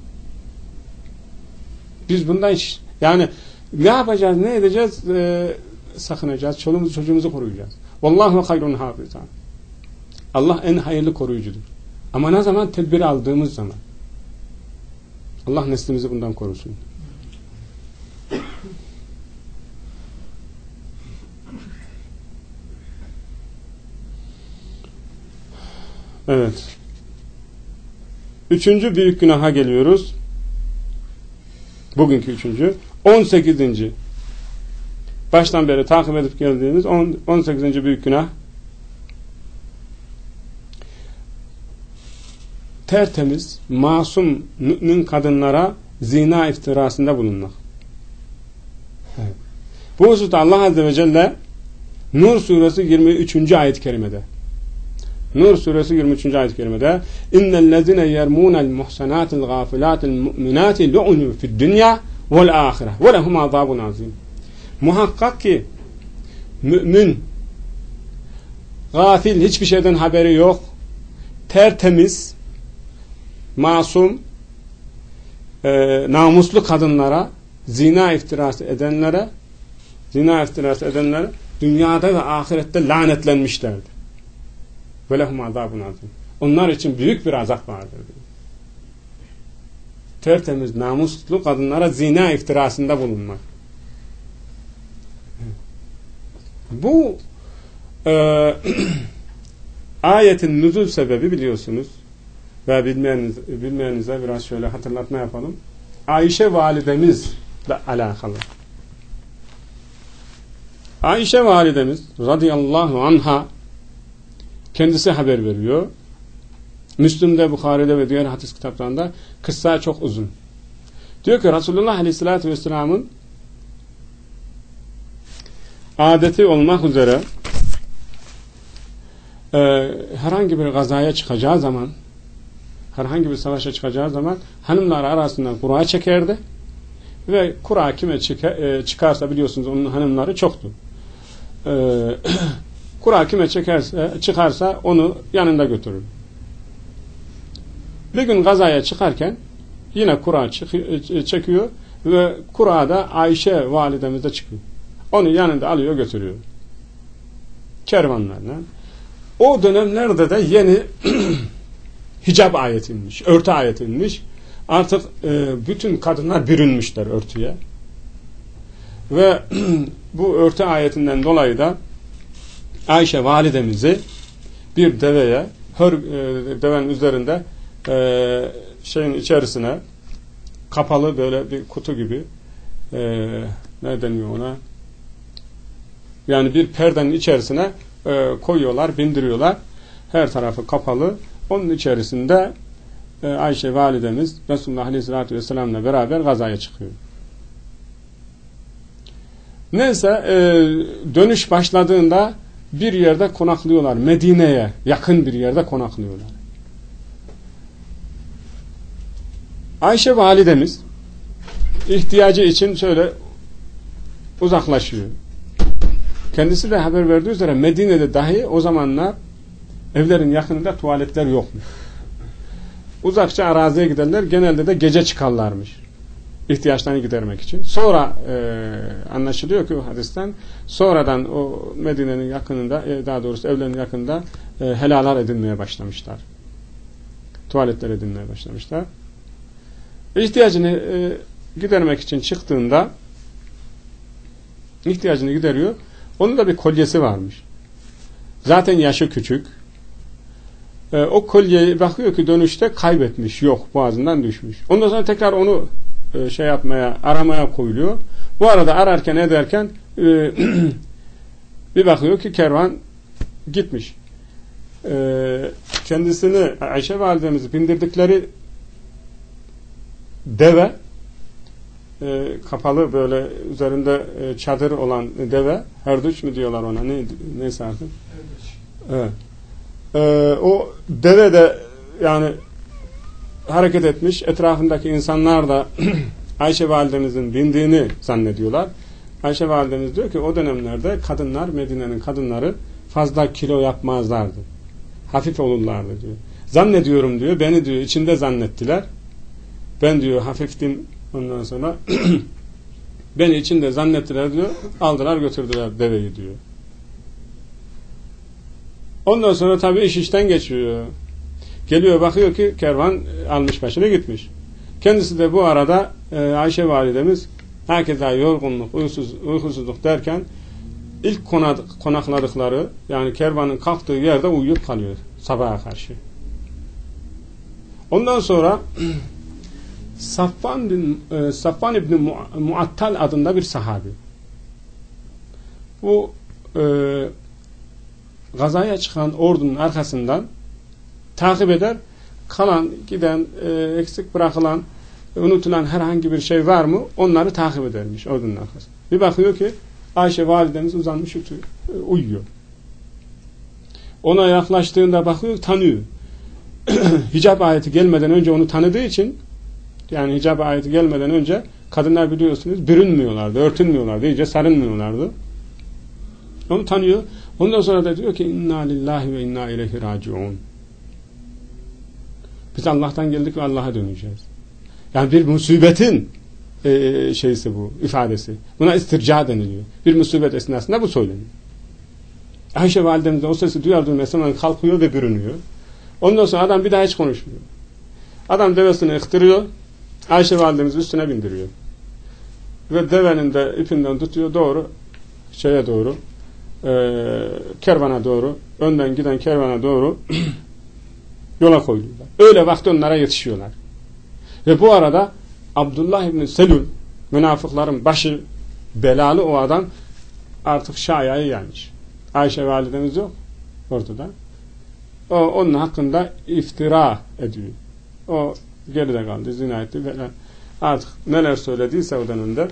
Biz bundan hiç, yani ne yapacağız, ne edeceğiz, e, sakınacağız, çoluğumuzu çocuğumuzu koruyacağız. Vallahu hayrun hafizan. Allah en hayırlı koruyucudur. Ama ne zaman? Tedbir aldığımız zaman. Allah neslimizi bundan korusun. Evet. Üçüncü büyük günaha geliyoruz. Bugünkü üçüncü. On sekizinci. Baştan beri takip edip geldiğimiz on sekizinci büyük günah. Tertemiz, masum mümin kadınlara zina iftirasında bulunmak. Evet. Bu hususta Allah Azze ve Celle Nur suresi yirmi üçüncü ayet-i kerimede Nur suresi yirmi üçüncü ayet-i kerimede İnnellezine yermunel muhsenatil gafilatil mu'minatil lu'nu fid dünya vel ahire ve lehum azabun azim. Muhakkak ki mümin, gafil, hiçbir şeyden haberi yok, tertemiz, masum, e, namuslu kadınlara, zina iftirası edenlere, zina iftirası edenlere dünyada ve ahirette lanetlenmişlerdi. Ve lehum azabun azim. Onlar için büyük bir azap vardır. Tertemiz, namuslu kadınlara zina iftirasında bulunmak. Bu e, ayetin nüzul sebebi biliyorsunuz ve bilmeyeniz, bilmeyenize biraz şöyle hatırlatma yapalım. Ayşe validemizle alakalı. Ayşe validemiz radıyallahu anha kendisi haber veriyor. Müslüm'de, Bukhari'de ve diğer hadis kitaplarında kıssa çok uzun. Diyor ki Resulullah aleyhissalatü vesselamın adeti olmak üzere e, herhangi bir gazaya çıkacağı zaman, herhangi bir savaşa çıkacağı zaman hanımlar arasından kura çekerdi ve kura kime çıka, e, çıkarsa biliyorsunuz onun hanımları çoktu. E, kura kime çekerse, çıkarsa onu yanında götürür. Bir gün gazaya çıkarken yine kura çık, çekiyor ve kura da Ayşe validemizde çıkıyor. Onu yanında alıyor götürüyor. Kervanlarla. O dönemlerde de yeni hicab ayeti inmiş. Örtü ayeti inmiş. Artık e, bütün kadınlar bürünmüşler örtüye. Ve bu örtü ayetinden dolayı da Ayşe validemizi bir deveye, her e, devenin üzerinde e, şeyin içerisine kapalı böyle bir kutu gibi e, ne deniyor ona? Yani bir perdenin içerisine e, koyuyorlar, bindiriyorlar. Her tarafı kapalı. Onun içerisinde e, Ayşe validemiz Resulullah Aleyhisselatü Vesselam'la beraber gazaya çıkıyor. Neyse e, dönüş başladığında bir yerde konaklıyorlar. Medine'ye yakın bir yerde konaklıyorlar. Ayşe validemiz ihtiyacı için şöyle uzaklaşıyor. Kendisi de haber verdiği üzere Medine'de dahi o zamanlar evlerin yakınında tuvaletler yokmuş. Uzakça araziye giderler. Genelde de gece çıkarlarmış. İhtiyaçlarını gidermek için. Sonra e, anlaşılıyor ki o hadisten sonradan o Medine'nin yakınında e, daha doğrusu evlerin yakınında e, helalar edinmeye başlamışlar. Tuvaletler edinmeye başlamışlar. İhtiyacını e, gidermek için çıktığında ihtiyacını gideriyor. Onun da bir kolyesi varmış. Zaten yaşı küçük. E, o kolyeyi bakıyor ki dönüşte kaybetmiş. Yok, boğazından düşmüş. Ondan sonra tekrar onu e, şey yapmaya, aramaya koyuluyor. Bu arada ararken ederken e, bir bakıyor ki kervan gitmiş. E, kendisini Ayşe validemizi bindirdikleri deve e, kapalı böyle üzerinde e, çadır olan deve, herduç mu diyorlar ona, ne, neyse artık. Evet. E, o deve de yani hareket etmiş, etrafındaki insanlar da Ayşe validemizin bindiğini zannediyorlar. Ayşe validemiz diyor ki o dönemlerde kadınlar, Medine'nin kadınları fazla kilo yapmazlardı. Hafif olurlardı diyor. Zannediyorum diyor, beni diyor içinde zannettiler. Ben diyor hafiftim, ondan sonra beni içinde zannettiler diyor, aldılar götürdüler deveyi diyor. Ondan sonra tabii iş işten geçiyor. Geliyor bakıyor ki kervan almış başına gitmiş. Kendisi de bu arada e, Ayşe validemiz herkese yorgunluk, uysuz, uykusuzluk derken ilk konakladıkları yani kervanın kalktığı yerde uyuyup kalıyor sabaha karşı. Ondan sonra Safvan bin e, Safvan İbni Mu Muattal adında bir sahabi. Bu e, gazaya çıkan ordunun arkasından takip eder. Kalan, giden, e, eksik bırakılan, unutulan herhangi bir şey var mı? Onları takip edermiş ordunun arkasından. Bir bakıyor ki Ayşe validemiz uzanmış uyuyor. Ona yaklaştığında bakıyor, tanıyor. Hicab ayeti gelmeden önce onu tanıdığı için, yani hicab ayeti gelmeden önce kadınlar biliyorsunuz bürünmüyorlardı, örtünmüyorlardı, iyice sarınmıyorlardı. Onu tanıyor. Ondan sonra da diyor ki inna lillahi ve inna ileyhi raciun. Biz Allah'tan geldik ve Allah'a döneceğiz. Yani bir musibetin e, şeysi bu, ifadesi. Buna istirca deniliyor. Bir musibet esnasında bu söyleniyor. Ayşe validemiz de o sesi duyar duymaz hemen kalkıyor ve bürünüyor. Ondan sonra adam bir daha hiç konuşmuyor. Adam devesini ıktırıyor. Ayşe validemiz üstüne bindiriyor. Ve devenin de ipinden tutuyor doğru şeye doğru e, kervana doğru önden giden kervana doğru yola koyuyorlar. Öyle vakti onlara yetişiyorlar. Ve bu arada Abdullah İbni Selül münafıkların başı belalı o adam artık Şaya'yı gelmiş. Ayşe validemiz yok ortada. O onun hakkında iftira ediyor. O geride kaldı, zina etti falan. Artık neler söylediyse o dönemde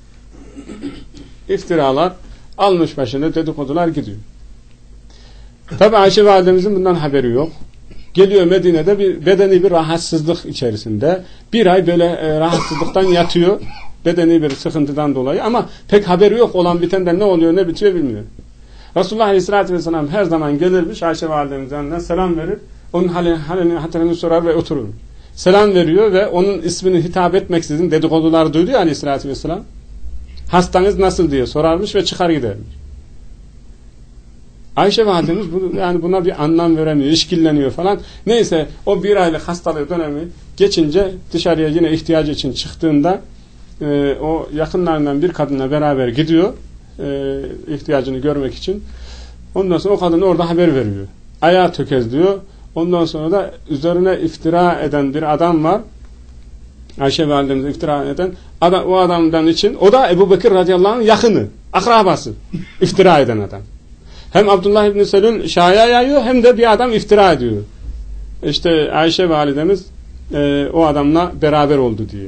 iftiralar almış başına, dedikodular gidiyor. Tabi Ayşe validemizin bundan haberi yok. Geliyor Medine'de bir bedeni bir rahatsızlık içerisinde. Bir ay böyle e, rahatsızlıktan yatıyor. Bedeni bir sıkıntıdan dolayı ama pek haberi yok olan bitenden ne oluyor ne bitiyor bilmiyor. Resulullah Aleyhisselatü Vesselam her zaman gelirmiş Ayşe validemizden selam verir. Onun halini, halini hatırını sorar ve oturur. Selam veriyor ve onun ismini hitap etmeksizin dedikodular duyuyor Aleyhisselatü Vesselam. Hastanız nasıl diye sorarmış ve çıkar gidermiş. Ayşe validemiz bu, yani buna bir anlam veremiyor, işkilleniyor falan. Neyse o bir aylık hastalığı dönemi geçince dışarıya yine ihtiyacı için çıktığında e, o yakınlarından bir kadınla beraber gidiyor e, ihtiyacını görmek için. Ondan sonra o kadın orada haber veriyor. Ayağı tökezliyor. Ondan sonra da üzerine iftira eden bir adam var. Ayşe validemize iftira eden adam, o adamdan için o da Ebu Bekir radıyallahu anh yakını, akrabası. İftira eden adam. Hem Abdullah İbni Selül şaya yayıyor hem de bir adam iftira ediyor. İşte Ayşe validemiz e, o adamla beraber oldu diye.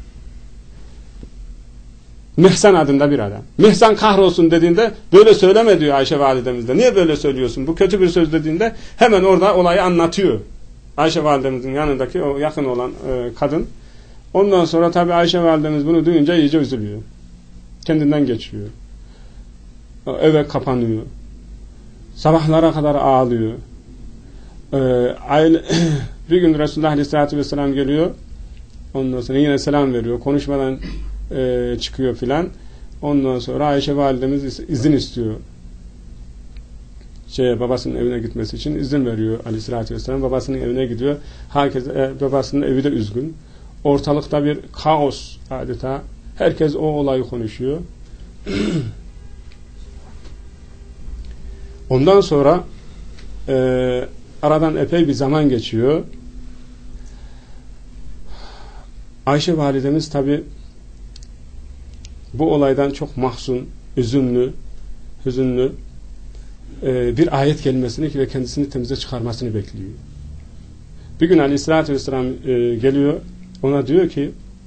Mihsan adında bir adam. Mihsan kahrolsun dediğinde böyle söyleme diyor Ayşe validemiz de. Niye böyle söylüyorsun? Bu kötü bir söz dediğinde hemen orada olayı anlatıyor. Ayşe validemizin yanındaki o yakın olan e, kadın. Ondan sonra tabii Ayşe validemiz bunu duyunca iyice üzülüyor. Kendinden geçiyor. Eve kapanıyor. Sabahlara kadar ağlıyor. Ee, aile, bir gün Resulullah Aleyhisselatü Vesselam geliyor. Ondan sonra yine selam veriyor. Konuşmadan e, çıkıyor filan. Ondan sonra Ayşe validemiz izin istiyor. Şeye, babasının evine gitmesi için izin veriyor Aleyhisselatü Vesselam. Babasının evine gidiyor. Herkes, e, babasının evi de üzgün. Ortalıkta bir kaos adeta. Herkes o olayı konuşuyor. Ondan sonra e, aradan epey bir zaman geçiyor. Ayşe validemiz tabi bu olaydan çok mahzun, üzünlü, hüzünlü e, bir ayet gelmesini ve kendisini temize çıkarmasını bekliyor. Bir gün Aleyhisselatü Vesselam e, geliyor, ona diyor ki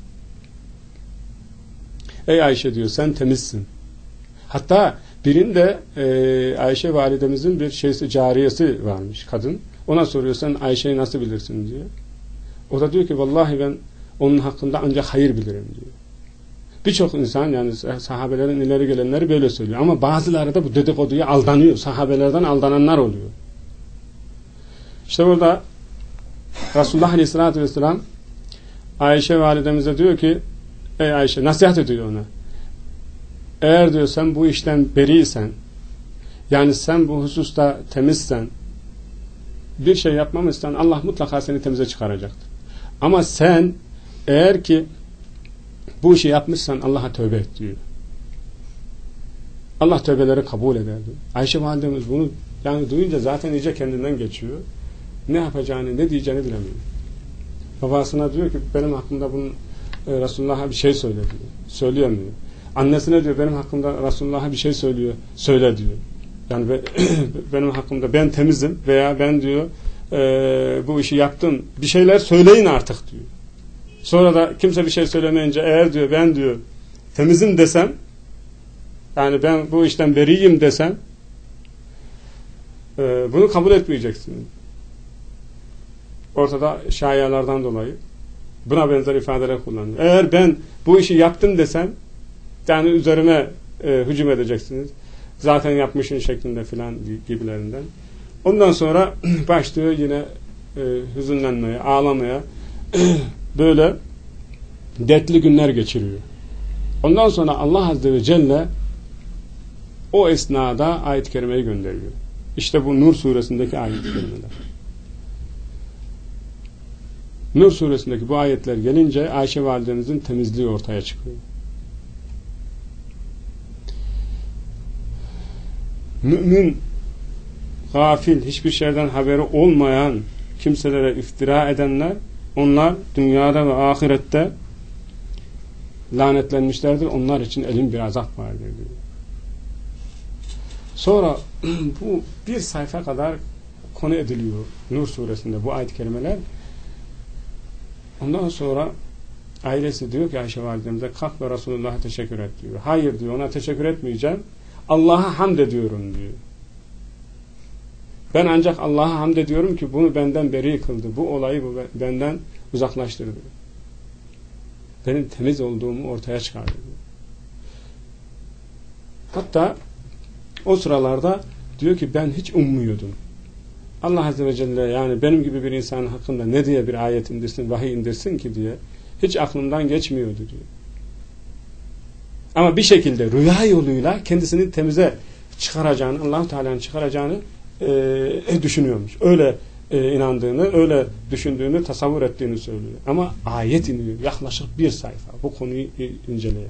ey Ayşe diyor sen temizsin. Hatta birinde e, Ayşe validemizin bir şeysi, cariyesi varmış, kadın. Ona soruyor sen Ayşe'yi nasıl bilirsin diyor. O da diyor ki vallahi ben onun hakkında ancak hayır bilirim diyor. Birçok insan yani sahabelerin ileri gelenleri böyle söylüyor. Ama bazıları da bu dedikoduya aldanıyor. Sahabelerden aldananlar oluyor. İşte burada Resulullah Aleyhisselatü Vesselam Ayşe validemize diyor ki ey Ayşe, nasihat ediyor ona. Eğer diyor sen bu işten beriysen, yani sen bu hususta temizsen, bir şey yapmamışsan Allah mutlaka seni temize çıkaracaktır. Ama sen eğer ki bu işi yapmışsan Allah'a tövbe et diyor. Allah tövbeleri kabul eder diyor. Ayşe validemiz bunu yani duyunca zaten iyice kendinden geçiyor. Ne yapacağını, ne diyeceğini bilemiyor. Babasına diyor ki benim hakkımda bunun e, Resulullah'a bir şey söyle diyor. Söyleyemiyor. Annesine diyor benim hakkımda Resulullah'a bir şey söylüyor. Söyle diyor. Yani be, benim hakkımda ben temizim veya ben diyor e, bu işi yaptım. Bir şeyler söyleyin artık diyor. Sonra da kimse bir şey söylemeyince eğer diyor ben diyor temizim desem, yani ben bu işten beriyim desem e, bunu kabul etmeyeceksin. Ortada şayialardan dolayı buna benzer ifadeler kullanıyor. Eğer ben bu işi yaptım desem yani üzerime e, hücum edeceksiniz. Zaten yapmışın şeklinde filan gibilerinden. Ondan sonra başlıyor yine e, hüzünlenmeye, ağlamaya böyle dertli günler geçiriyor. Ondan sonra Allah Azze ve Celle o esnada ayet-i kerimeyi gönderiyor. İşte bu Nur suresindeki ayet-i kerimeler. Nur suresindeki bu ayetler gelince Ayşe validemizin temizliği ortaya çıkıyor. Mümin, gafil, hiçbir şeyden haberi olmayan kimselere iftira edenler, onlar dünyada ve ahirette lanetlenmişlerdir. Onlar için elin bir azap vardır diyor. Sonra bu bir sayfa kadar konu ediliyor Nur suresinde bu ayet-i kerimeler. Ondan sonra ailesi diyor ki Ayşe validemize kalk ve Resulullah'a teşekkür et diyor. Hayır diyor, ona teşekkür etmeyeceğim. Allah'a hamd ediyorum diyor. Ben ancak Allah'a hamd ediyorum ki bunu benden beri kıldı. Bu olayı bu benden uzaklaştırdı. Benim temiz olduğumu ortaya çıkardı diyor. Hatta o sıralarda diyor ki ben hiç ummuyordum. Allah Azze ve Celle yani benim gibi bir insanın hakkında ne diye bir ayet indirsin, vahiy indirsin ki diye hiç aklımdan geçmiyordu diyor. Ama bir şekilde rüya yoluyla kendisini temize çıkaracağını, Allah-u Teala'nın çıkaracağını e, düşünüyormuş. Öyle e, inandığını, öyle düşündüğünü, tasavvur ettiğini söylüyor. Ama ayet iniyor. Yaklaşık bir sayfa. Bu konuyu inceleyen.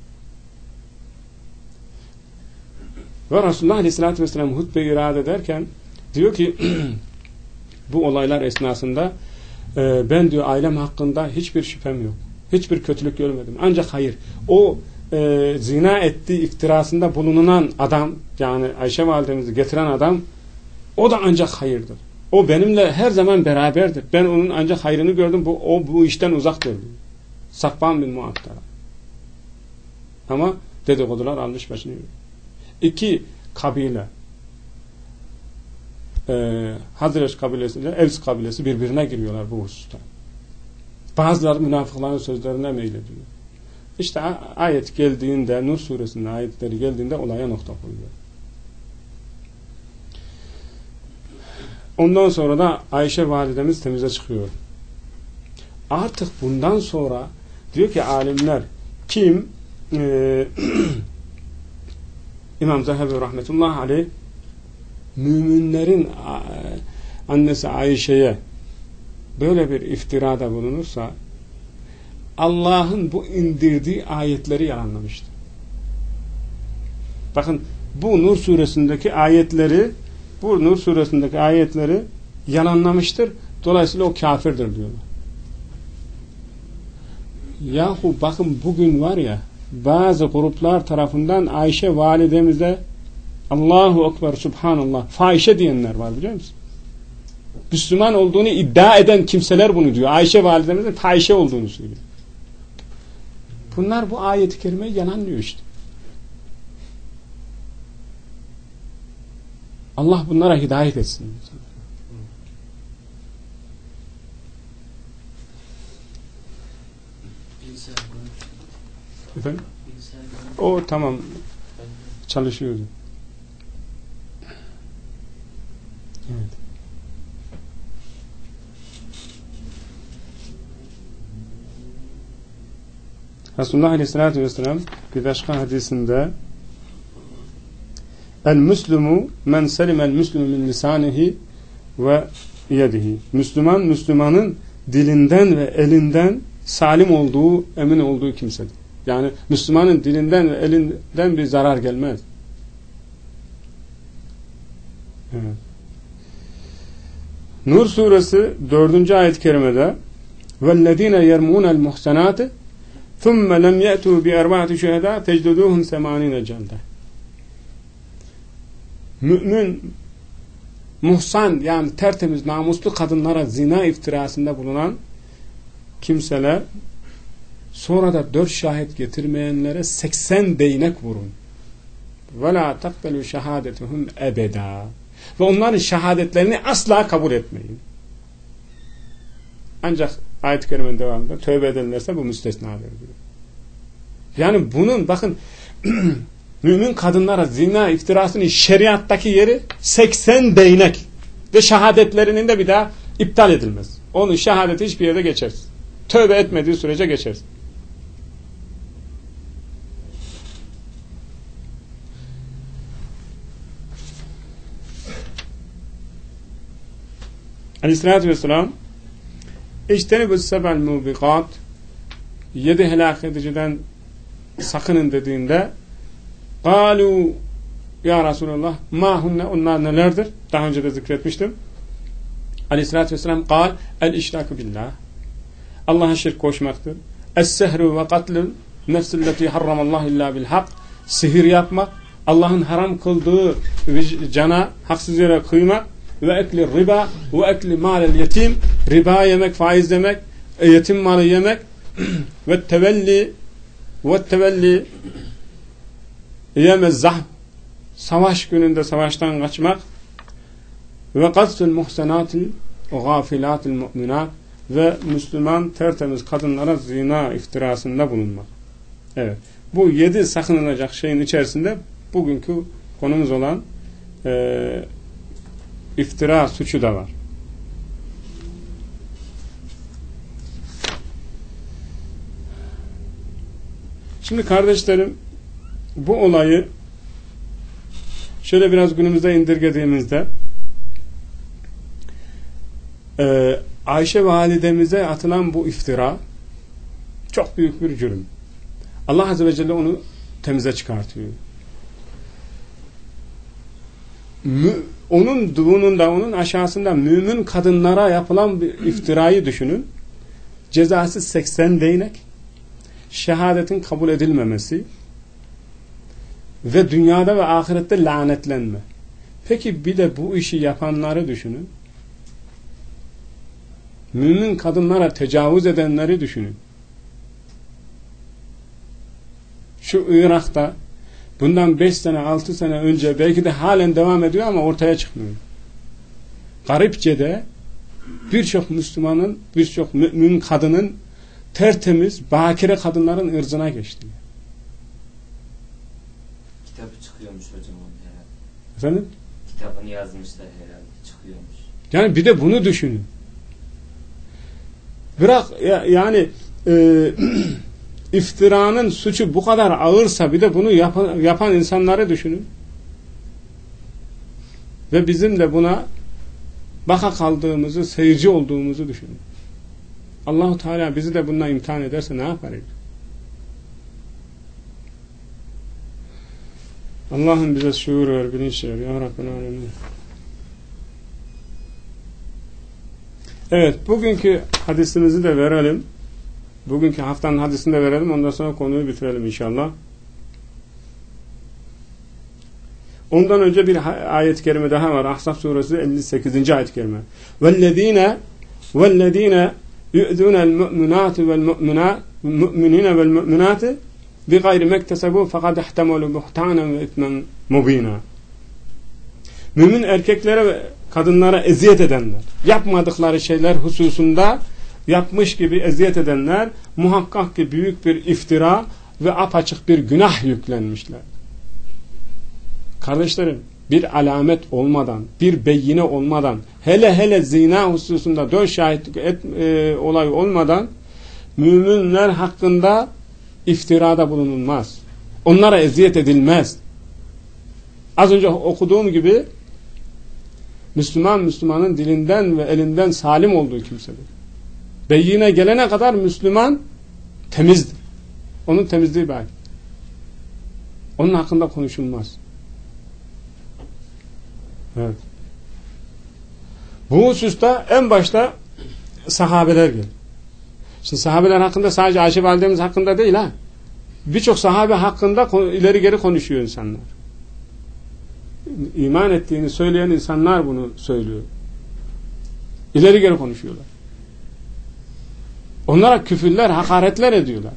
Ve Resulullah Aleyhisselatü Vesselam hutbe-i irade ederken diyor ki bu olaylar esnasında e, ben diyor ailem hakkında hiçbir şüphem yok. Hiçbir kötülük görmedim. Ancak hayır. O e, zina ettiği iftirasında bulunan adam, yani Ayşe validemizi getiren adam, o da ancak hayırdır. O benimle her zaman beraberdir. Ben onun ancak hayrını gördüm. Bu, o bu işten uzaktır diyor. Sakban bin Muattara. Ama dedikodular almış başını yürüyor. İki kabile Ee, Hazreç kabilesiyle Evs kabilesi birbirine giriyorlar bu hususta. Bazıları münafıkların sözlerine meylediyor. İşte ayet geldiğinde, Nur suresinin ayetleri geldiğinde olaya nokta koyuyor. Ondan sonra da Ayşe validemiz temize çıkıyor. Artık bundan sonra diyor ki alimler kim e, İmam Zehebi rahmetullahi aleyh müminlerin annesi Ayşe'ye böyle bir iftirada bulunursa Allah'ın bu indirdiği ayetleri yalanlamıştır. Bakın bu Nur suresindeki ayetleri bu Nur suresindeki ayetleri yalanlamıştır. Dolayısıyla o kafirdir diyorlar. Yahu bakın bugün var ya bazı gruplar tarafından Ayşe validemize Allahu Ekber Subhanallah fahişe diyenler var biliyor musun? Müslüman olduğunu iddia eden kimseler bunu diyor. Ayşe validemizin fahişe olduğunu söylüyor. Bunlar bu ayet-i kerimeyi yalanlıyor işte. Allah bunlara hidayet etsin. Efendim? O tamam çalışıyordu. Evet. Resulullah Aleyhisselatü Vesselam bir başka hadisinde el-Müslümu men selimel müslümü min lisanihi ve yedihi. Müslüman, Müslümanın dilinden ve elinden salim olduğu, emin olduğu kimsedir. Yani Müslümanın dilinden ve elinden bir zarar gelmez. Evet. Nur suresi dördüncü ayet-i kerimede وَالَّذ۪ينَ يَرْمُونَ الْمُحْسَنَاتِ ثُمَّ لَمْ يَأْتُوا بِاَرْبَعَةِ شُهَدَى تَجْدُدُوهُمْ سَمَانِينَ جَلْدَ. Mümin, muhsan yani tertemiz, namuslu kadınlara zina iftirasında bulunan kimseler sonra da dört şahit getirmeyenlere seksen değnek vurun. وَلَا تَقْبَلُوا شَهَادَتُهُمْ اَبَدًا. Ve onların şehadetlerini asla kabul etmeyin. Ancak ayet-i kerimenin devamında tövbe ederlerse bu müstesnadır diyor. Yani bunun bakın mümin kadınlara zina iftirasının şeriattaki yeri seksen değnek ve şehadetlerinin de bir daha iptal edilmez. Onun şehadeti hiçbir yerde geçersiz. Tövbe etmediği sürece geçersiz. Aleyhissalatü vesselam İçtenibü sebel mubikat, yedi helak ediciden sakının dediğinde قَالُوا ya Resulallah ma hunne, onlar nelerdir? Daha önce de zikretmiştim. Aleyhissalatü vesselam قال el-işrakü billah, Allah'a şirk koşmaktır. Es-sehru ve katlun nefsilleti harramallahu illa bilhak, sihir yapmak, Allah'ın haram kıldığı cana haksız yere kıymak, ve ekli riba ve ekli malel yetim, riba yemek, faiz yemek, yetim malı yemek ve tevelli ve tevelli yemezah, savaş gününde savaştan kaçmak ve qazful muhsenatil gafilatil mu'minat, ve Müslüman tertemiz kadınlara zina iftirasında bulunmak. Evet. Bu yedi sakınılacak şeyin içerisinde bugünkü konumuz olan eee İftira suçu da var. Şimdi kardeşlerim, bu olayı şöyle biraz günümüzde indirgediğimizde e, Ayşe validemize atılan bu iftira çok büyük bir cürüm. Allah Azze ve Celle onu temize çıkartıyor. Mü Onunduğununda, onun aşağısında mümin kadınlara yapılan bir iftirayı düşünün. Cezası seksen değnek, şehadetin kabul edilmemesi ve dünyada ve ahirette lanetlenme. Peki bir de bu işi yapanları düşünün. Mümin kadınlara tecavüz edenleri düşünün. Şu Irak'ta bundan beş sene, altı sene önce belki de halen devam ediyor ama ortaya çıkmıyor. Garipçe de birçok Müslümanın, birçok mümin kadının tertemiz, bakire kadınların ırzına geçti. Kitabı çıkıyormuş hocam onun herhalde. Efendim? Kitabını yazmışlar herhalde, çıkıyormuş. Yani bir de bunu düşünün. Bırak ya, yani e, İftiranın suçu bu kadar ağırsa bir de bunu yapan, yapan insanları düşünün. Ve bizim de buna baka kaldığımızı, seyirci olduğumuzu düşünün. Allah-u Teala bizi de bununla imtihan ederse ne yaparız? Allah'ım bize şuur ver, bilinç ver. Ya Rabbel Alemin. Evet, bugünkü hadisimizi de verelim. Bugünkü haftanın hadisini de verelim. Ondan sonra konuyu bitirelim inşallah. Ondan önce bir ayet-i kerime daha var. Ahzab suresi elli sekizinci ayet-i kerime. وَالَّذ۪ينَ وَالَّذ۪ينَ يُؤْذُونَ الْمُؤْمِنَاتِ وَالْمُؤْمِنَاتِ وَالْمُؤْمِنِينَ وَالْمُؤْمِنَاتِ بِغَيْرِ مَكْتَسَبُوا فَقَدْ احْتَمَلُوا بُهْتَانًا وَاِثْمًا مُب۪ينًا. Mümin erkeklere ve kadınlara eziyet edenler, yapmadıkları şeyler hususunda yapmış gibi eziyet edenler muhakkak ki büyük bir iftira ve apaçık bir günah yüklenmişler. Kardeşlerim, bir alamet olmadan, bir beyine olmadan, hele hele zina hususunda dört şahitlik et, e, olay olmadan müminler hakkında iftirada bulunulmaz. Onlara eziyet edilmez. Az önce okuduğum gibi Müslüman, Müslümanın dilinden ve elinden salim olduğu kimsedir. Beyyine gelene kadar Müslüman temizdir. Onun temizliği belki. Onun hakkında konuşulmaz. Evet. Bu hususta en başta sahabeler gelir. Şimdi sahabeler hakkında sadece Ayşe validemiz hakkında değil ha. Birçok sahabe hakkında ileri geri konuşuyor insanlar. İman ettiğini söyleyen insanlar bunu söylüyor. İleri geri konuşuyorlar. Onlara küfürler, hakaretler ediyorlar.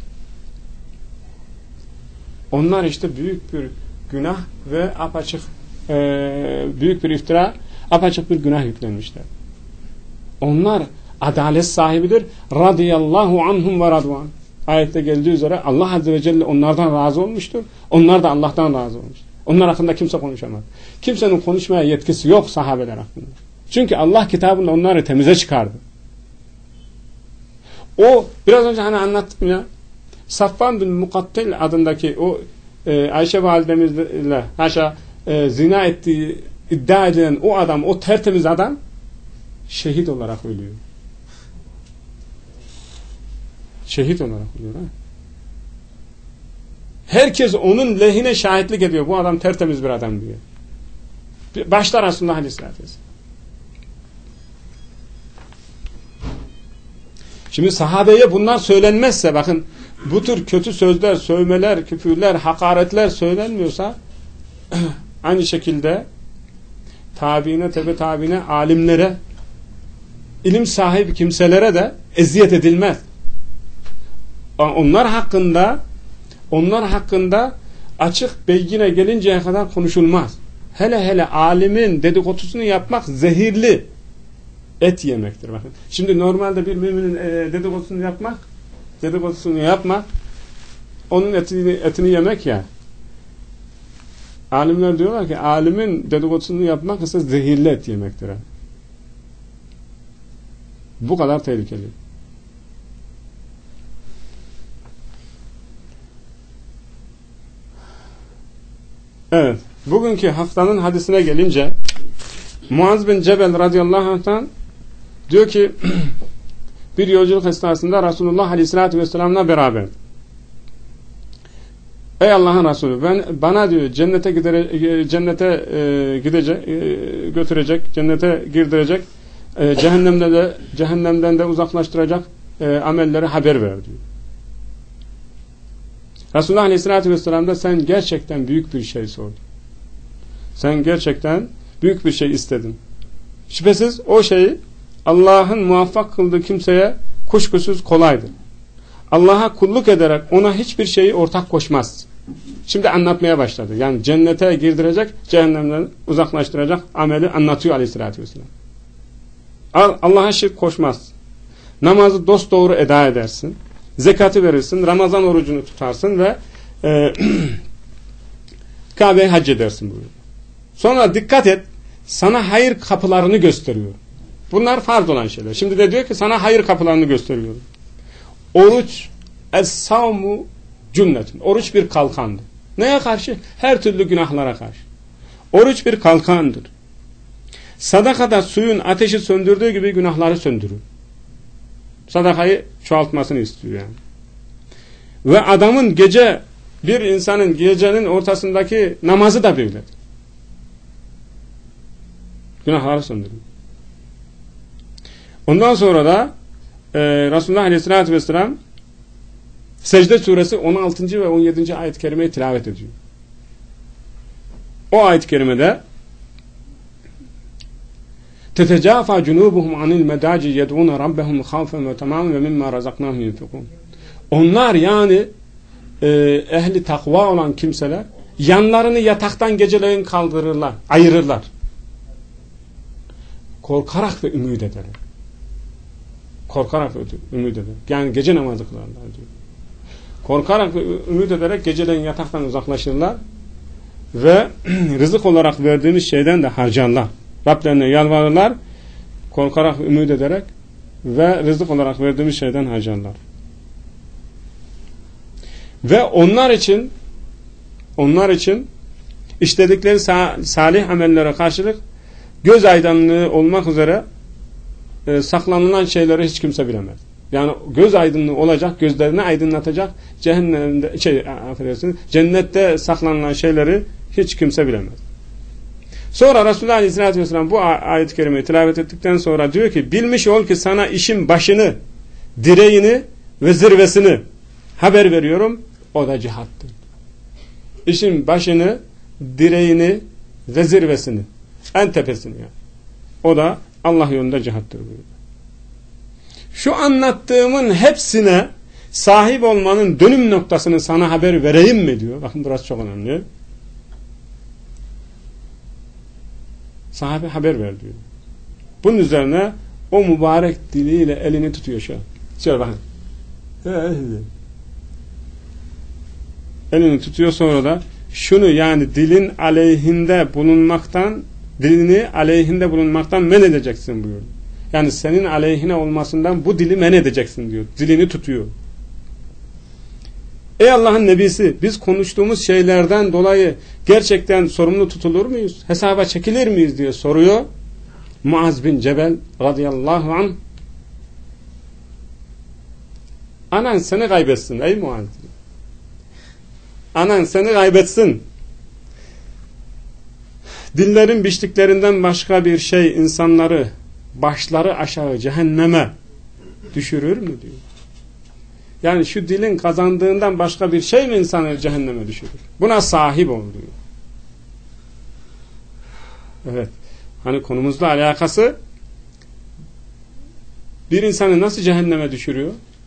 Onlar işte büyük bir günah ve apaçık e, büyük bir iftira, apaçık bir günah yüklenmişler. Onlar adalet sahibidir. Radiyallahu anhum ve radvan. Ayette geldiği üzere Allah Azze ve Celle onlardan razı olmuştur. Onlar da Allah'tan razı olmuştur. Onlar hakkında kimse konuşamaz. Kimsenin konuşmaya yetkisi yok sahabeler hakkında. Çünkü Allah kitabında onları temize çıkardı. O biraz önce hani anlattım ya, Safvan bin Mukattil adındaki o e, Ayşe validemizle haşa e, zina ettiği iddia edilen o adam, o tertemiz adam şehit olarak ölüyor. Şehit olarak ölüyor. Ha? Herkes onun lehine şahitlik ediyor. Bu adam tertemiz bir adam diyor. Başta Resulullah Aleyhisselatü Vesselam. Şimdi sahabeye bunlar söylenmezse, bakın bu tür kötü sözler, sövmeler, küfürler, hakaretler söylenmiyorsa aynı şekilde tabiine, tebe tabiine, alimlere, ilim sahibi kimselere de eziyet edilmez. Onlar hakkında onlar hakkında açık beyyine gelinceye kadar konuşulmaz. Hele hele alimin dedikodusunu yapmak zehirli et yemektir. Bakın. Şimdi normalde bir müminin e, dedikodusunu yapmak, dedikodusunu yapmak, onun etini, etini yemek ya. Alimler diyorlar ki alimin dedikodusunu yapmak ise zehirli et yemektir. Bu kadar tehlikeli. Evet. Bugünkü haftanın hadisine gelince Muaz bin Cebel radıyallahu anh'tan diyor ki bir yolculuk esnasında Resulullah aleyhissalatü vesselam'la beraber, ey Allah'ın Resulü, ben bana diyor cennete gidere, cennete e, gidecek, e, götürecek, cennete girdirecek, e, cehennemde de cehennemden de uzaklaştıracak e, amelleri haber ver diyor. Resulullah aleyhissalatü vesselam da sen gerçekten büyük bir şey sordun. Sen gerçekten büyük bir şey istedin. Şüphesiz o şeyi Allah'ın muvaffak kıldığı kimseye kuşkusuz kolaydır. Allah'a kulluk ederek ona hiçbir şeyi ortak koşmaz. Şimdi anlatmaya başladı. Yani cennete girdirecek, cehennemden uzaklaştıracak ameli anlatıyor aleyhissalatü vesselam. Allah'a şirk koşmaz. Namazı dosdoğru eda edersin. Zekatı verirsin. Ramazan orucunu tutarsın ve e, Kabe'ye hac edersin buyuruyor. Sonra dikkat et. Sana hayır kapılarını gösteriyor. Bunlar farz olan şeyler. Şimdi de diyor ki sana hayır kapılarını gösteriyor. Oruç es-savmu cünnetun. Oruç bir kalkandır. Neye karşı? Her türlü günahlara karşı. Oruç bir kalkandır. Sadakada suyun ateşi söndürdüğü gibi günahları söndürür. Sadakayı çoğaltmasını istiyor yani. Ve adamın gece, bir insanın gecenin ortasındaki namazı da böyledir. Günahları söndürür. Ondan sonra da e, Resulullah Aleyhisselatü Vesselam Secde suresi on altıncı ve on yedinci ayet-i kerimeyi tilavet ediyor. O ayet-i kerimede تَتَجَافَى جُنُوبُهُمْ عَنِ الْمَدَاجِ يَدْعُونَ رَبَّهُمْ خَوْفًا وَتَمَامًا وَمِمَّا رَزَقْنَاهُمْ يُنْفِقُونَ. Onlar yani e, ehli takva olan kimseler yanlarını yataktan geceleyin kaldırırlar, ayırırlar. Korkarak ve ümit ederler. Korkarak ve ümit ederler. Yani gece namazı kılarlar diyor. Korkarak ve ümit ederek geceleyin yataktan uzaklaşırlar ve rızık olarak verdiğimiz şeyden de harcarlar. Rablerine yalvarırlar, korkarak, ümit ederek ve rızık olarak verdiğimiz şeyden harcarlar. Ve onlar için onlar için işledikleri salih amellere karşılık göz aydınlığı olmak üzere e, saklanılan şeyleri hiç kimse bilemez. Yani göz aydınlığı olacak, gözlerini aydınlatacak cehennemde şey affedersiniz, cennette saklanılan şeyleri hiç kimse bilemez. Sonra Resulullah Aleyhisselatü Vesselam bu ayet-i kerimeyi tilavet ettikten sonra diyor ki, bilmiş ol ki sana işin başını, direğini ve zirvesini haber veriyorum, o da cihattır. İşin başını, direğini ve zirvesini, en tepesini yani. O da Allah yolunda cihattır buyuruyor. Şu anlattığımın hepsine sahip olmanın dönüm noktasını sana haber vereyim mi diyor. Bakın burası çok önemli. Sahabe haber ver diyor. Bunun üzerine o mübarek diliyle elini tutuyor şu an. Şöyle bakın. Elini tutuyor, sonra da şunu, yani dilin aleyhinde bulunmaktan, dilini aleyhinde bulunmaktan men edeceksin buyuruyor. Yani senin aleyhine olmasından bu dili men edeceksin diyor. Dilini tutuyor. Ey Allah'ın Nebisi, biz konuştuğumuz şeylerden dolayı gerçekten sorumlu tutulur muyuz? Hesaba çekilir miyiz diye soruyor. Muaz bin Cebel radıyallahu anh, anan seni kaybetsin ey Muaz. Anan seni kaybetsin. Dillerin biçtiklerinden başka bir şey insanları başları aşağı cehenneme düşürür mü diyor. Yani şu dilin kazandığından başka bir şey mi insanı cehenneme düşürür? Buna sahip ol diyor. Evet. Hani konumuzla alakası, bir insanı nasıl cehenneme düşürüyor?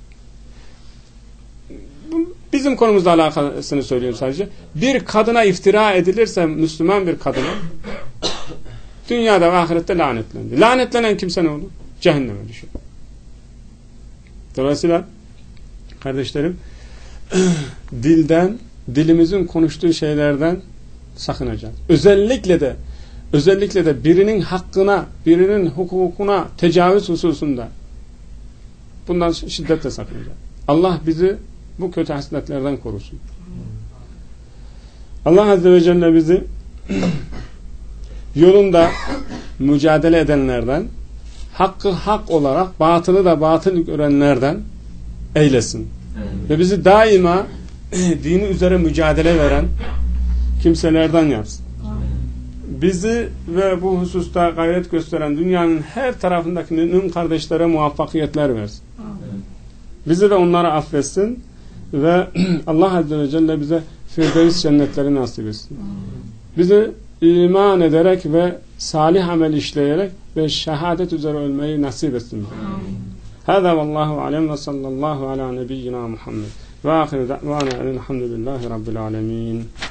Bizim konumuzla alakasını söylüyorum sadece. Bir kadına iftira edilirse, Müslüman bir kadına, dünyada ve ahirette lanetlendi. Lanetlenen kimse ne olur? Cehenneme düşüyor. Dolayısıyla kardeşlerim, dilden, dilimizin konuştuğu şeylerden sakınacağız. Özellikle de özellikle de birinin hakkına, birinin hukukuna tecavüz hususunda bundan şiddetle sakınacağız. Allah bizi bu kötü hasletlerden korusun. Allah Azze ve Celle bizi yolunda mücadele edenlerden, hakkı hak olarak, batılı da batıl görenlerden eylesin. Ve bizi daima dini üzere mücadele veren kimselerden yapsın. Bizi ve bu hususta gayret gösteren dünyanın her tarafındaki mümin kardeşlere muvaffakiyetler versin. Bizi ve onları affetsin ve Allah Azze ve Celle bize Firdevs cennetleri nasip etsin. Bizi iman ederek ve salih amel işleyerek ve şehadet üzere ölmeyi nasip etsin. Hâzâ vallâhu alem ve sallallahu alâ nebiyyina Muhammed ve âhiru da'vâna elhamdülillahi rabbil âlemîn.